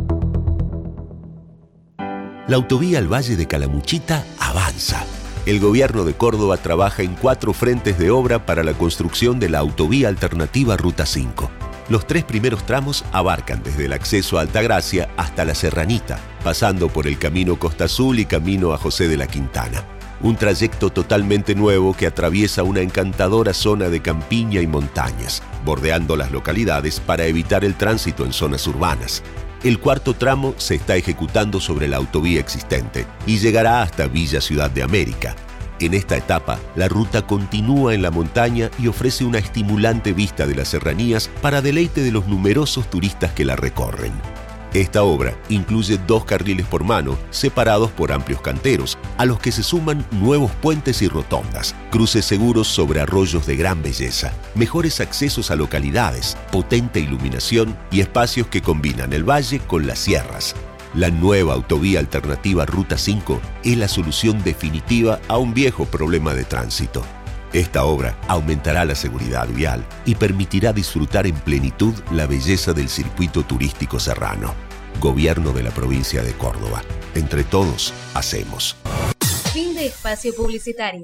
La autovía al Valle de Calamuchita avanza. El gobierno de Córdoba trabaja en cuatro frentes de obra para la construcción de la autovía alternativa Ruta cinco. Los tres primeros tramos abarcan desde el acceso a Altagracia hasta La Serranita, pasando por el Camino Costa Azul y Camino a José de la Quintana. Un trayecto totalmente nuevo que atraviesa una encantadora zona de campiña y montañas, bordeando las localidades para evitar el tránsito en zonas urbanas. El cuarto tramo se está ejecutando sobre la autovía existente y llegará hasta Villa Ciudad de América. En esta etapa, la ruta continúa en la montaña y ofrece una estimulante vista de las serranías para deleite de los numerosos turistas que la recorren. Esta obra incluye dos carriles por mano, separados por amplios canteros, a los que se suman nuevos puentes y rotondas, cruces seguros sobre arroyos de gran belleza, mejores accesos a localidades, potente iluminación y espacios que combinan el valle con las sierras. La nueva autovía alternativa Ruta cinco es la solución definitiva a un viejo problema de tránsito. Esta obra aumentará la seguridad vial y permitirá disfrutar en plenitud la belleza del circuito turístico serrano. Gobierno de la provincia de Córdoba. Entre todos, hacemos. Fin de espacio publicitario.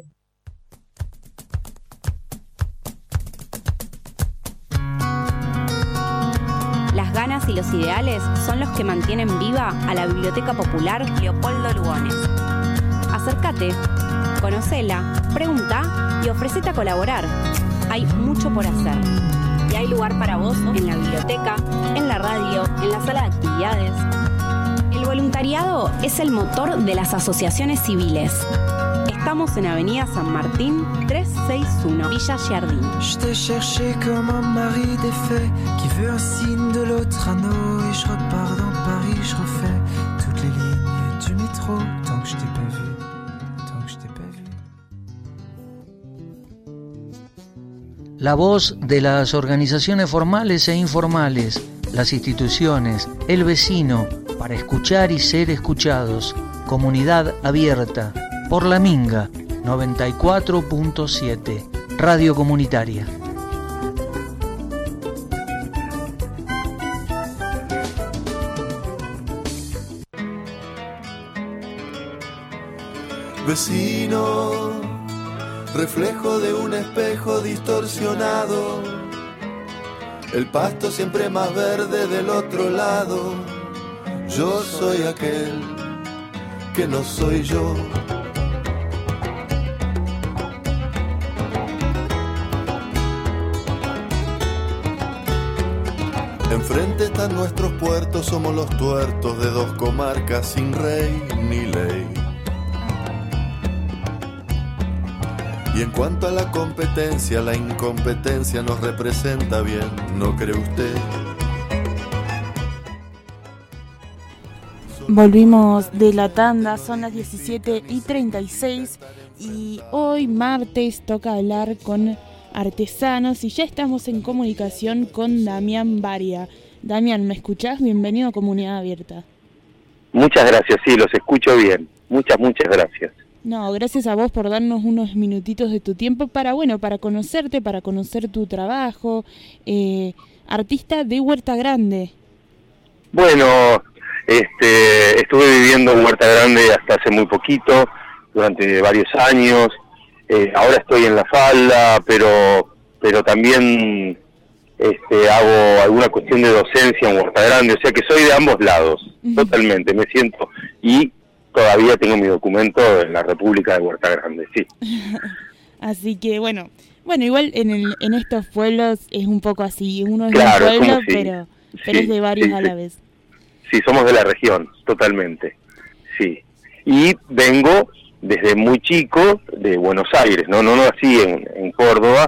Las ganas y los ideales son los que mantienen viva a la Biblioteca Popular Leopoldo Lugones. Acércate, conocela, pregunta y ofrecete a colaborar. Hay mucho por hacer. Y hay lugar para vos en la biblioteca, en la radio, en la sala de actividades. El voluntariado es el motor de las asociaciones civiles. Estamos en Avenida San Martín trescientos sesenta y uno, Villa Giardino. Je te cherché comme un mari défait qui veut un signe de l'autre anneau et je repars dans Paris, je refais toutes les lignes du métro tant que je t'ai pas vu, tant que je t'ai pas vu. La voz de las organizaciones formales e informales, las instituciones, el vecino, para escuchar y ser escuchados. Comunidad abierta. Por La Minga, noventa y cuatro punto siete, Radio Comunitaria. Vecino, reflejo de un espejo distorsionado, el pasto siempre más verde del otro lado. Yo soy aquel que no soy yo. Enfrente están nuestros puertos, somos los tuertos de dos comarcas sin rey ni ley. Y en cuanto a la competencia, la incompetencia nos representa bien, ¿no cree usted? Volvimos de la tanda, son las diecisiete y treinta y seis y hoy martes toca hablar con artesanos y ya estamos en comunicación con Damián Baria. Damián, ¿me escuchás? Bienvenido a Comunidad Abierta. Muchas gracias, sí, los escucho bien. Muchas, muchas gracias. No, gracias a vos por darnos unos minutitos de tu tiempo para, bueno, para conocerte, para conocer tu trabajo. Eh, artista de Huerta Grande. Bueno, este, estuve viviendo en Huerta Grande hasta hace muy poquito, durante varios años. Eh, ahora estoy en La Falda, pero pero también este, hago alguna cuestión de docencia en Huerta Grande, o sea que soy de ambos lados, uh-huh. Totalmente, me siento, y todavía tengo mi documento en la República de Huerta Grande, sí. Así que bueno, bueno igual en el, en estos pueblos es un poco así, uno es claro, de un pueblo, si, pero, pero sí, es de varios sí, a sí. la vez. Sí, somos de la región, totalmente, sí. Y vengo desde muy chico de Buenos Aires, no no nací en, en Córdoba,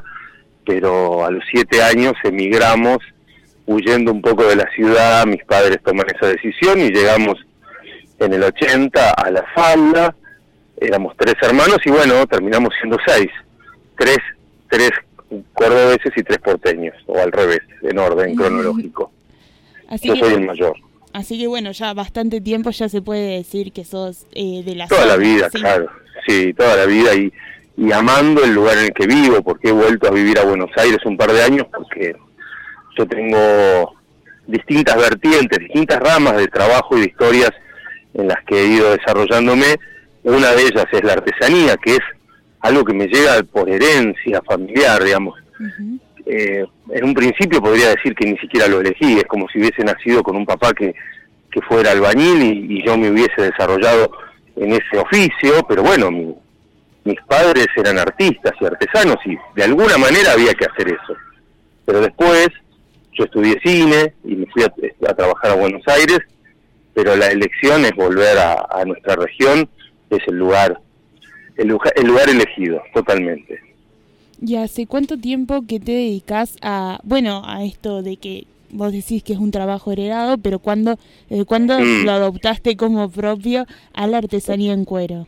pero a los siete años emigramos huyendo un poco de la ciudad. Mis padres toman esa decisión y llegamos en el ochenta a La Falda. Éramos tres hermanos y bueno, terminamos siendo seis, tres tres cordobeses y tres porteños, o al revés, en orden cronológico. Así Yo que, soy el mayor. Así que bueno, ya bastante tiempo ya se puede decir que sos eh, de la Toda zona, la vida, ¿sí? claro, sí, toda la vida y, y amando el lugar en el que vivo, porque he vuelto a vivir a Buenos Aires un par de años, porque yo tengo distintas vertientes, distintas ramas de trabajo y de historias en las que he ido desarrollándome. Una de ellas es la artesanía, que es algo que me llega por herencia familiar, digamos. Uh-huh. Eh, en un principio podría decir que ni siquiera lo elegí, es como si hubiese nacido con un papá que, que fuera albañil y, y yo me hubiese desarrollado en ese oficio, pero bueno, mi, mis padres eran artistas y artesanos y de alguna manera había que hacer eso. Pero después yo estudié cine y me fui a, a trabajar a Buenos Aires, pero la elección es volver a, a nuestra región, es el lugar, el lugar, el lugar elegido, totalmente. ¿Y hace cuánto tiempo que te dedicas a, bueno, a esto de que vos decís que es un trabajo heredado, pero cuándo, eh, ¿cuándo mm. lo adoptaste como propio a la artesanía en cuero?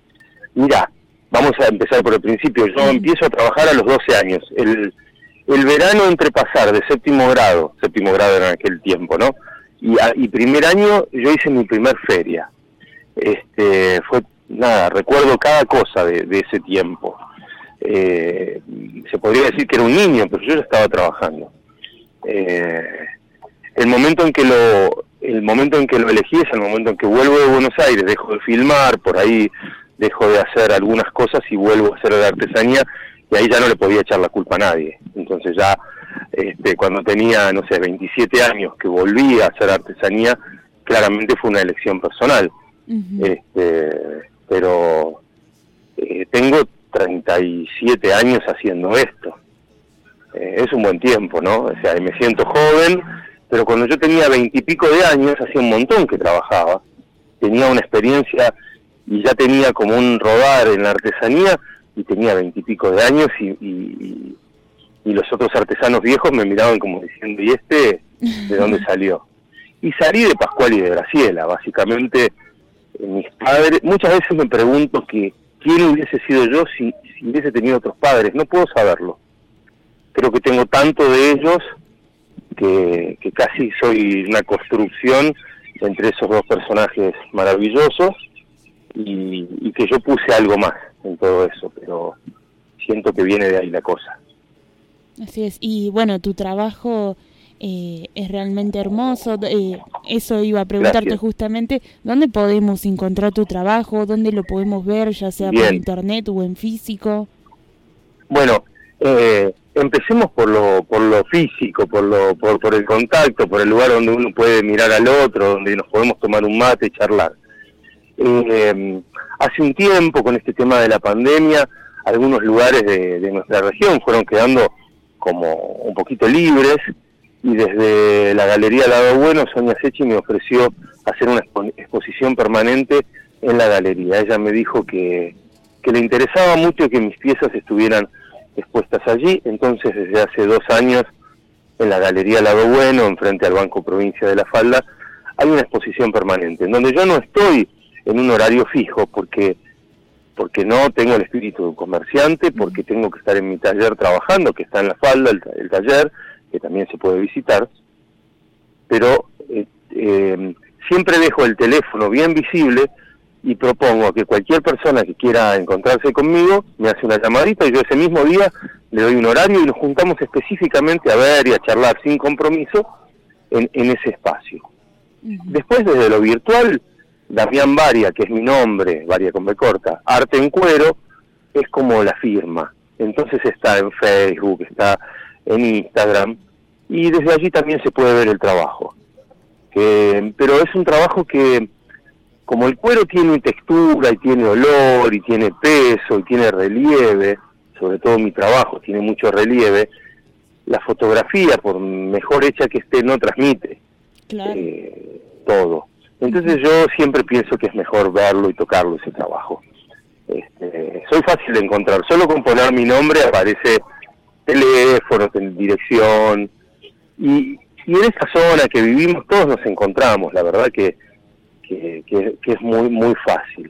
Mira, vamos a empezar por el principio. Yo mm. empiezo a trabajar a los doce años. El, el verano entre pasar de séptimo grado, séptimo grado en aquel tiempo, ¿no? Y, a, y primer año yo hice mi primer feria. Este, fue, nada, recuerdo cada cosa de, de ese tiempo. eh, se podría decir que era un niño, pero yo ya estaba trabajando. Eh, el momento en que lo el momento en que lo elegí es el momento en que vuelvo de Buenos Aires, dejo de filmar, por ahí dejo de hacer algunas cosas y vuelvo a hacer de artesanía, y ahí ya no le podía echar la culpa a nadie. Entonces ya este, cuando tenía, no sé, veintisiete años, que volví a hacer artesanía, claramente fue una elección personal. Uh-huh. este, pero eh, tengo treinta y siete años haciendo esto. Eh, es un buen tiempo, ¿no? O sea, me siento joven, pero cuando yo tenía veintipico de años, hacía un montón que trabajaba. Tenía una experiencia y ya tenía como un rodar en la artesanía, y tenía veintipico de años, y, y, y los otros artesanos viejos me miraban como diciendo, ¿y este de dónde salió? Y salí de Pascual y de Graciela, básicamente. Eh, mis padres, muchas veces me pregunto que quién hubiese sido yo si, si hubiese tenido otros padres. No puedo saberlo. Creo que tengo tanto de ellos que, que casi soy una construcción entre esos dos personajes maravillosos, y, y que yo puse algo más en todo eso, pero siento que viene de ahí la cosa. Así es. Y bueno, tu trabajo eh, es realmente hermoso. Eh, eso iba a preguntarte. Gracias. Justamente, ¿dónde podemos encontrar tu trabajo? ¿Dónde lo podemos ver, ya sea Bien. por internet o en físico? Bueno, eh, empecemos por lo por lo físico, por lo por, por el contacto, por el lugar donde uno puede mirar al otro, donde nos podemos tomar un mate y charlar. Eh, hace un tiempo, con este tema de la pandemia, algunos lugares de, de nuestra región fueron quedando como un poquito libres, y desde la Galería Lado Bueno, Sonia Sechi me ofreció hacer una expo- exposición permanente en la galería. Ella me dijo que, que le interesaba mucho que mis piezas estuvieran expuestas allí. Entonces, desde hace dos años, en la Galería Lado Bueno, enfrente al Banco Provincia de La Falda, hay una exposición permanente, en donde yo no estoy en un horario fijo, porque porque no tengo el espíritu de un comerciante, porque tengo que estar en mi taller trabajando, que está en La Falda, el, el taller, que también se puede visitar, pero eh, eh, siempre dejo el teléfono bien visible, y propongo que cualquier persona que quiera encontrarse conmigo me hace una llamadita, y yo ese mismo día le doy un horario y nos juntamos específicamente a ver y a charlar sin compromiso en, en ese espacio. Uh-huh. Después, desde lo virtual, Damián Varia, que es mi nombre, Varia con B corta, Arte en Cuero, es como la firma. Entonces está en Facebook, está en Instagram, y desde allí también se puede ver el trabajo. Eh, pero es un trabajo que, como el cuero tiene textura, y tiene olor, y tiene peso, y tiene relieve, sobre todo mi trabajo tiene mucho relieve, la fotografía, por mejor hecha que esté, no transmite claro. eh, todo. Entonces yo siempre pienso que es mejor verlo y tocarlo, ese trabajo. Este, soy fácil de encontrar, solo con poner mi nombre aparece teléfono, dirección, y, y en esta zona que vivimos todos nos encontramos, la verdad que, que, que, que es muy muy fácil.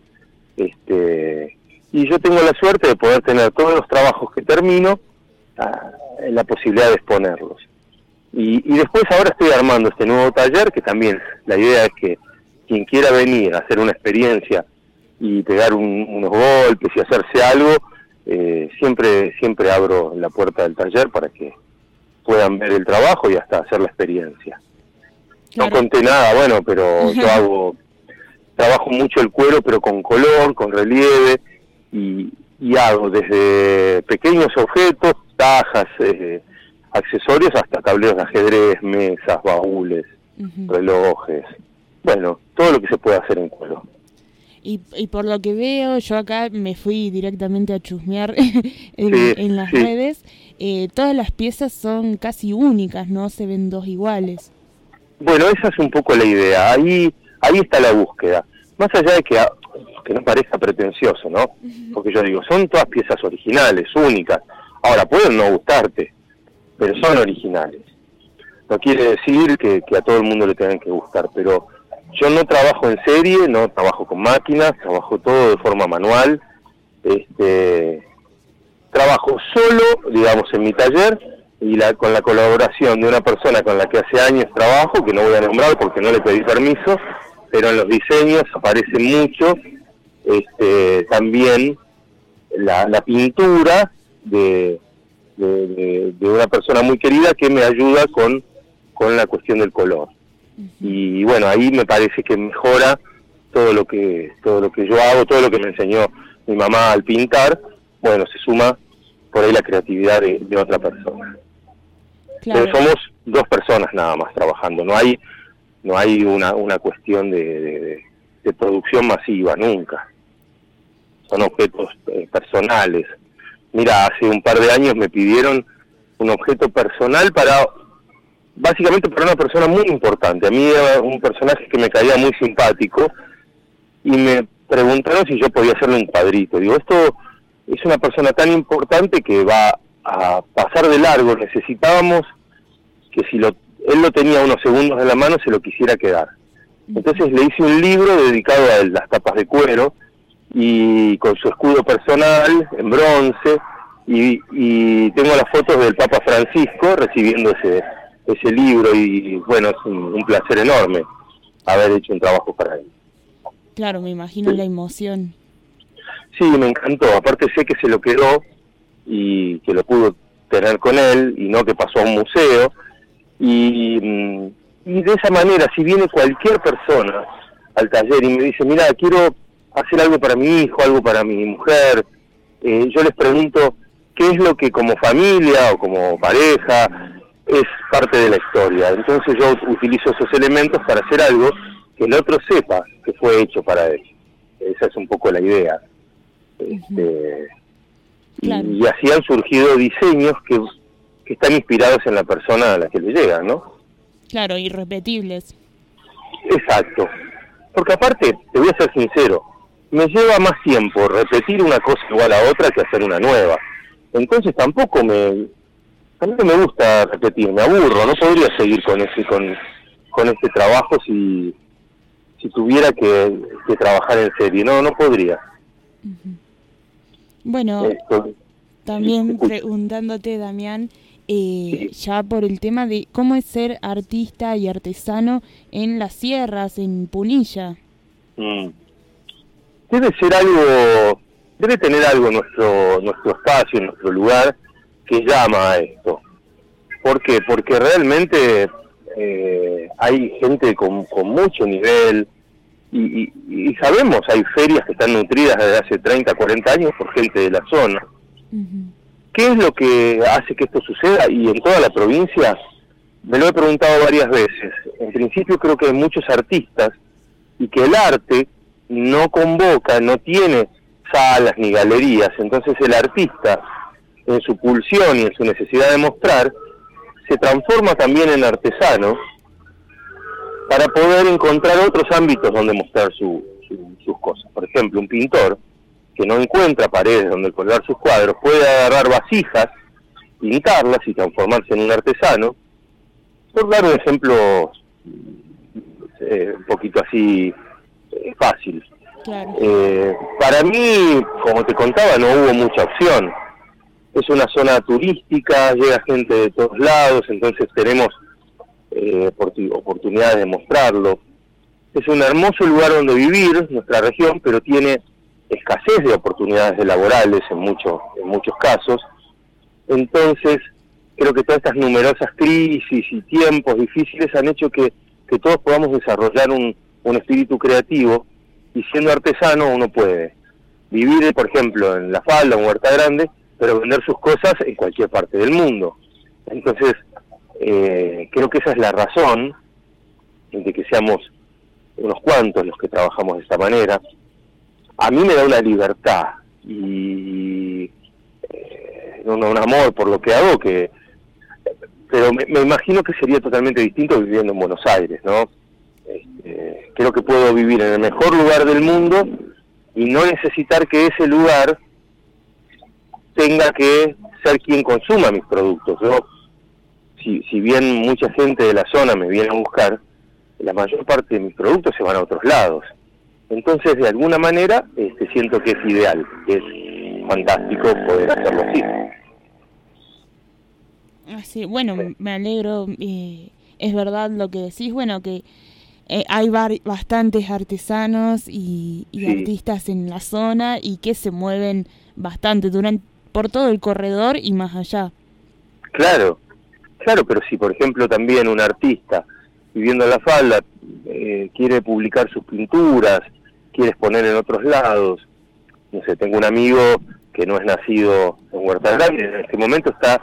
Este, y yo tengo la suerte de poder tener todos los trabajos que termino, a, en la posibilidad de exponerlos. Y, y después ahora estoy armando este nuevo taller, que también la idea es que quien quiera venir a hacer una experiencia y pegar un, unos golpes y hacerse algo, eh, siempre siempre abro la puerta del taller para que puedan ver el trabajo y hasta hacer la experiencia. Claro. No conté nada, bueno, pero yo hago, trabajo mucho el cuero, pero con color, con relieve, y, y hago desde pequeños objetos, tajas, eh, accesorios, hasta tableros de ajedrez, mesas, baúles, uh-huh. relojes. Bueno, todo lo que se puede hacer en cuero. Y, y por lo que veo, yo acá me fui directamente a chusmear en, sí, en las sí. redes, eh, todas las piezas son casi únicas, ¿no? Se ven dos iguales. Bueno, esa es un poco la idea, ahí ahí está la búsqueda. Más allá de que, que no parezca pretencioso, ¿no? Porque yo digo, son todas piezas originales, únicas. Ahora, pueden no gustarte, pero son originales. No quiere decir que, que a todo el mundo le tengan que gustar, pero yo no trabajo en serie, no trabajo con máquinas, trabajo todo de forma manual. Este, trabajo solo, digamos, en mi taller, y la, con la colaboración de una persona con la que hace años trabajo, que no voy a nombrar porque no le pedí permiso, pero en los diseños aparece mucho este, también la, la pintura de, de, de, de una persona muy querida que me ayuda con, con la cuestión del color. Uh-huh. Y bueno, ahí me parece que mejora todo lo que todo lo que yo hago, todo lo que me enseñó mi mamá al pintar, bueno, se suma por ahí la creatividad de, de otra persona. Claro. Pero somos dos personas nada más trabajando, no hay no hay una, una cuestión de, de, de producción masiva, nunca. Son objetos eh, personales. Mira, hace un par de años me pidieron un objeto personal para, básicamente para una persona muy importante. A mí era un personaje que me caía muy simpático y me preguntaron si yo podía hacerle un cuadrito. Digo, esto es una persona tan importante que va a pasar de largo, necesitábamos que si lo, él lo tenía unos segundos en la mano se lo quisiera quedar. Entonces le hice un libro dedicado a él, las tapas de cuero, y con su escudo personal en bronce, y, y tengo las fotos del Papa Francisco recibiendo ese ese libro, y bueno, es un, un placer enorme haber hecho un trabajo para él. Claro, me imagino sí. La emoción. Sí, me encantó, aparte sé que se lo quedó y que lo pudo tener con él y no que pasó a un museo, y, y de esa manera, si viene cualquier persona al taller y me dice, mira, quiero hacer algo para mi hijo, algo para mi mujer, eh, yo les pregunto qué es lo que como familia o como pareja es parte de la historia. Entonces yo utilizo esos elementos para hacer algo que el otro sepa que fue hecho para él. Esa es un poco la idea. Este, claro. y, y así han surgido diseños que, que están inspirados en la persona a la que le llegan, ¿no? Claro, irrepetibles. Exacto. Porque aparte, te voy a ser sincero, me lleva más tiempo repetir una cosa igual a otra que hacer una nueva. Entonces tampoco me... tampoco me gusta repetir, me aburro, no podría seguir con ese con, con este trabajo si si tuviera que, que trabajar en serie, no, no podría. Uh-huh. Bueno, Esto, también sí, preguntándote, Damián, eh, sí. ya por el tema de cómo es ser artista y artesano en las sierras, en Punilla. Mm. Debe ser algo, debe tener algo nuestro nuestro espacio, nuestro lugar, que llama a esto. ¿Por qué? Porque realmente eh, hay gente con, con mucho nivel y, y, y sabemos, hay ferias que están nutridas desde hace treinta, cuarenta años por gente de la zona. Uh-huh. ¿Qué es lo que hace que esto suceda? Y en toda la provincia me lo he preguntado varias veces. En principio creo que hay muchos artistas y que el arte no convoca, no tiene salas ni galerías, entonces el artista en su pulsión y en su necesidad de mostrar, se transforma también en artesano para poder encontrar otros ámbitos donde mostrar su, su, sus cosas. Por ejemplo, un pintor que no encuentra paredes donde colgar sus cuadros puede agarrar vasijas, pintarlas y transformarse en un artesano. Por dar un ejemplo eh, un poquito así eh, fácil. Claro. Eh, para mí, como te contaba, no hubo mucha opción. Es una zona turística, llega gente de todos lados, entonces tenemos eh, oportunidades de mostrarlo. Es un hermoso lugar donde vivir, nuestra región, pero tiene escasez de oportunidades laborales en, mucho, en muchos casos. Entonces, creo que todas estas numerosas crisis y tiempos difíciles han hecho que, que todos podamos desarrollar un, un espíritu creativo, y siendo artesano uno puede vivir, por ejemplo, en La Falda o en Huerta Grande, pero vender sus cosas en cualquier parte del mundo. Entonces, eh, creo que esa es la razón de que seamos unos cuantos los que trabajamos de esta manera. A mí me da una libertad y eh, un, un amor por lo que hago, que pero me, me imagino que sería totalmente distinto viviendo en Buenos Aires, ¿no? Este, creo que puedo vivir en el mejor lugar del mundo y no necesitar que ese lugar tenga que ser quien consuma mis productos. Yo, si, si bien mucha gente de la zona me viene a buscar, la mayor parte de mis productos se van a otros lados. Entonces, de alguna manera, este, siento que es ideal, que es fantástico poder hacerlo así. Así, bueno, me alegro. Eh, es verdad lo que decís, bueno, que eh, hay bar- bastantes artesanos y, y sí. artistas en la zona y que se mueven bastante. Durante por todo el corredor y más allá. Claro, claro, pero si por ejemplo también un artista viviendo en La Falda eh, quiere publicar sus pinturas, quiere exponer en otros lados, no sé, tengo un amigo que no es nacido en Huerta Grande, en este momento está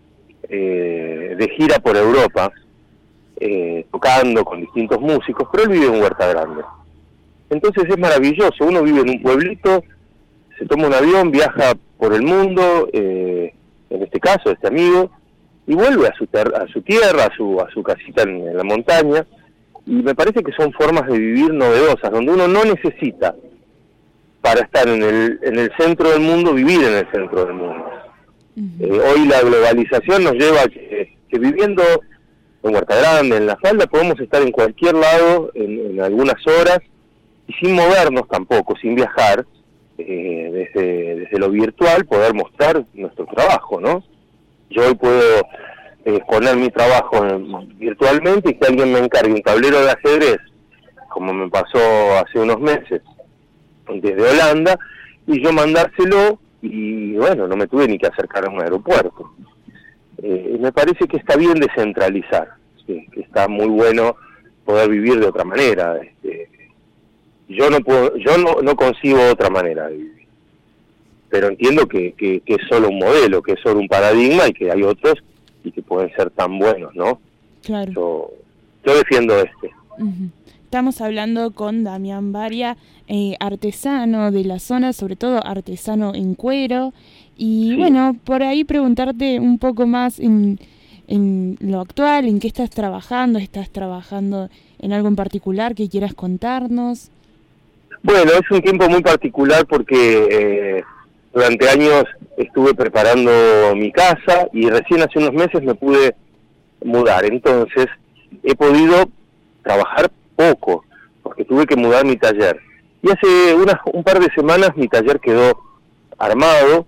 eh, de gira por Europa, eh, tocando con distintos músicos, pero él vive en Huerta Grande. Entonces es maravilloso, uno vive en un pueblito, se toma un avión, viaja por el mundo, eh, en este caso este amigo, y vuelve a su, ter- a su tierra, a su, a su casita en, en la montaña, y me parece que son formas de vivir novedosas, donde uno no necesita, para estar en el, en el centro del mundo, vivir en el centro del mundo. Uh-huh. Eh, hoy la globalización nos lleva a que, que viviendo en Huerta Grande, en La Falda, podemos estar en cualquier lado, en, en algunas horas, y sin movernos tampoco, sin viajar, eh, desde, desde lo virtual, poder mostrar nuestro trabajo, ¿no? Yo hoy puedo exponer mi trabajo virtualmente y que alguien me encargue un tablero de ajedrez, como me pasó hace unos meses, desde Holanda, y yo mandárselo, y bueno, no me tuve ni que acercar a un aeropuerto. Eh, me parece que está bien descentralizar, ¿sí? Que está muy bueno poder vivir de otra manera. Este, yo no puedo, yo no, no concibo otra manera de vivir, pero entiendo que, que, que es solo un modelo, que es solo un paradigma y que hay otros y que pueden ser tan buenos, ¿no? Claro. Yo, yo defiendo este. Uh-huh. Estamos hablando con Damián Baria, eh, artesano de la zona, sobre todo artesano en cuero. Y sí. Bueno, por ahí preguntarte un poco más en, en lo actual, en qué estás trabajando, ¿estás trabajando en algo en particular que quieras contarnos? Bueno, es un tiempo muy particular porque eh, durante años estuve preparando mi casa y recién hace unos meses me pude mudar. Entonces he podido trabajar poco, porque tuve que mudar mi taller. Y hace unas, un par de semanas mi taller quedó armado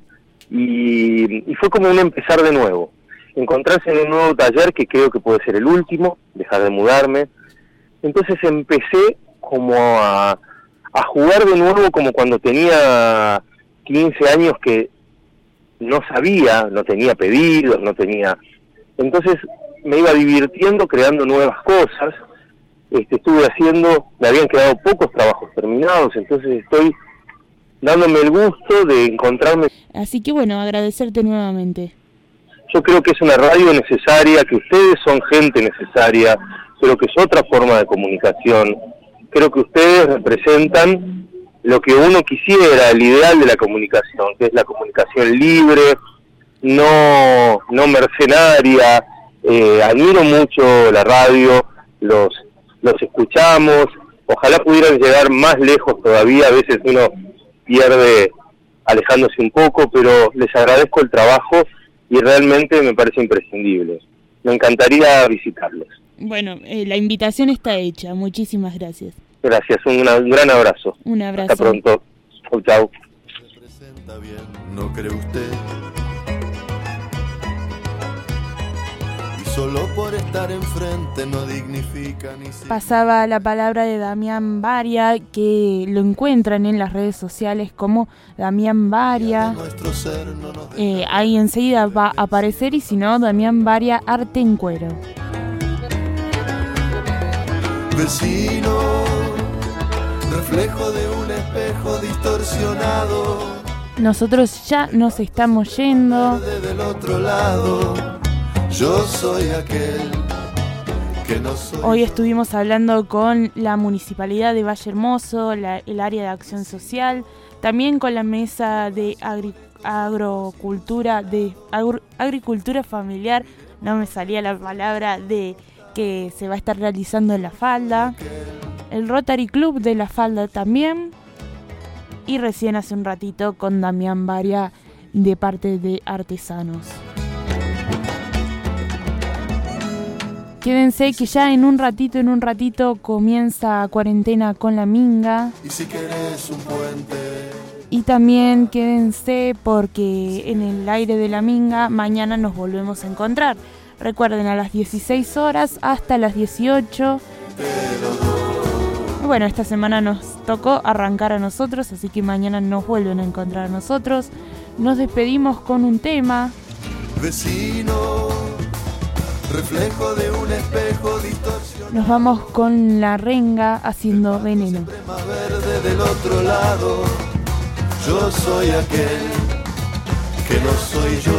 y, y fue como un empezar de nuevo. Encontrarse en un nuevo taller que creo que puede ser el último, dejar de mudarme. Entonces empecé como a, a jugar de nuevo como cuando tenía quince años, que no sabía, no tenía pedidos, no tenía... Entonces me iba divirtiendo creando nuevas cosas. Este, estuve haciendo, me habían quedado pocos trabajos terminados, entonces estoy dándome el gusto de encontrarme. Así que bueno, agradecerte nuevamente. Yo creo que es una radio necesaria, que ustedes son gente necesaria, creo que es otra forma de comunicación, creo que ustedes representan lo que uno quisiera, el ideal de la comunicación, que es la comunicación libre, no, no mercenaria. Eh, admiro mucho la radio, los los escuchamos, ojalá pudieran llegar más lejos todavía, a veces uno pierde alejándose un poco, pero les agradezco el trabajo y realmente me parece imprescindible. Me encantaría visitarlos. Bueno, eh, la invitación está hecha, muchísimas gracias. Gracias, un, una, un gran abrazo. Un abrazo. Hasta pronto. Chau, chau. Representa bien, ¿no cree usted? Solo por estar enfrente no dignifica ni siquiera. Pasaba la palabra de Damián Baria, que lo encuentran en las redes sociales como Damián Baria. Eh, ahí enseguida va a aparecer, y si no, Damián Baria Arte en Cuero. Vecino, reflejo de un espejo distorsionado. Nosotros ya nos estamos yendo. Del otro lado. Yo soy aquel que no soy. Hoy estuvimos hablando con la Municipalidad de Valle Hermoso, la, el área de acción social, también con la mesa de agri, agrocultura, de agro, agricultura familiar, no me salía la palabra, de que se va a estar realizando en La Falda, el Rotary Club de La Falda también, y recién hace un ratito con Damián Baria de parte de Artesanos. Quédense que ya en un ratito, en un ratito comienza Cuarentena con la Minga. Y si querés un puente. Y también quédense porque en el aire de la Minga mañana nos volvemos a encontrar. Recuerden, a las dieciséis horas hasta las dieciocho. Bueno, esta semana nos tocó arrancar a nosotros, así que mañana nos vuelven a encontrar a nosotros. Nos despedimos con un tema. Vecino, reflejo de un espejo distorsionado. Nos vamos con La Renga haciendo Veneno. Más verde del otro lado. Yo soy aquel que no soy yo.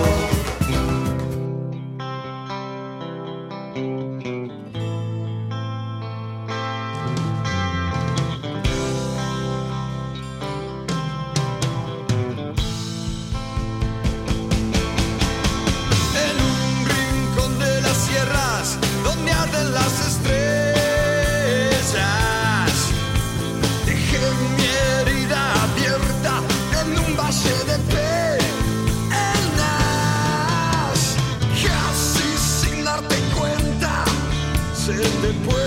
Después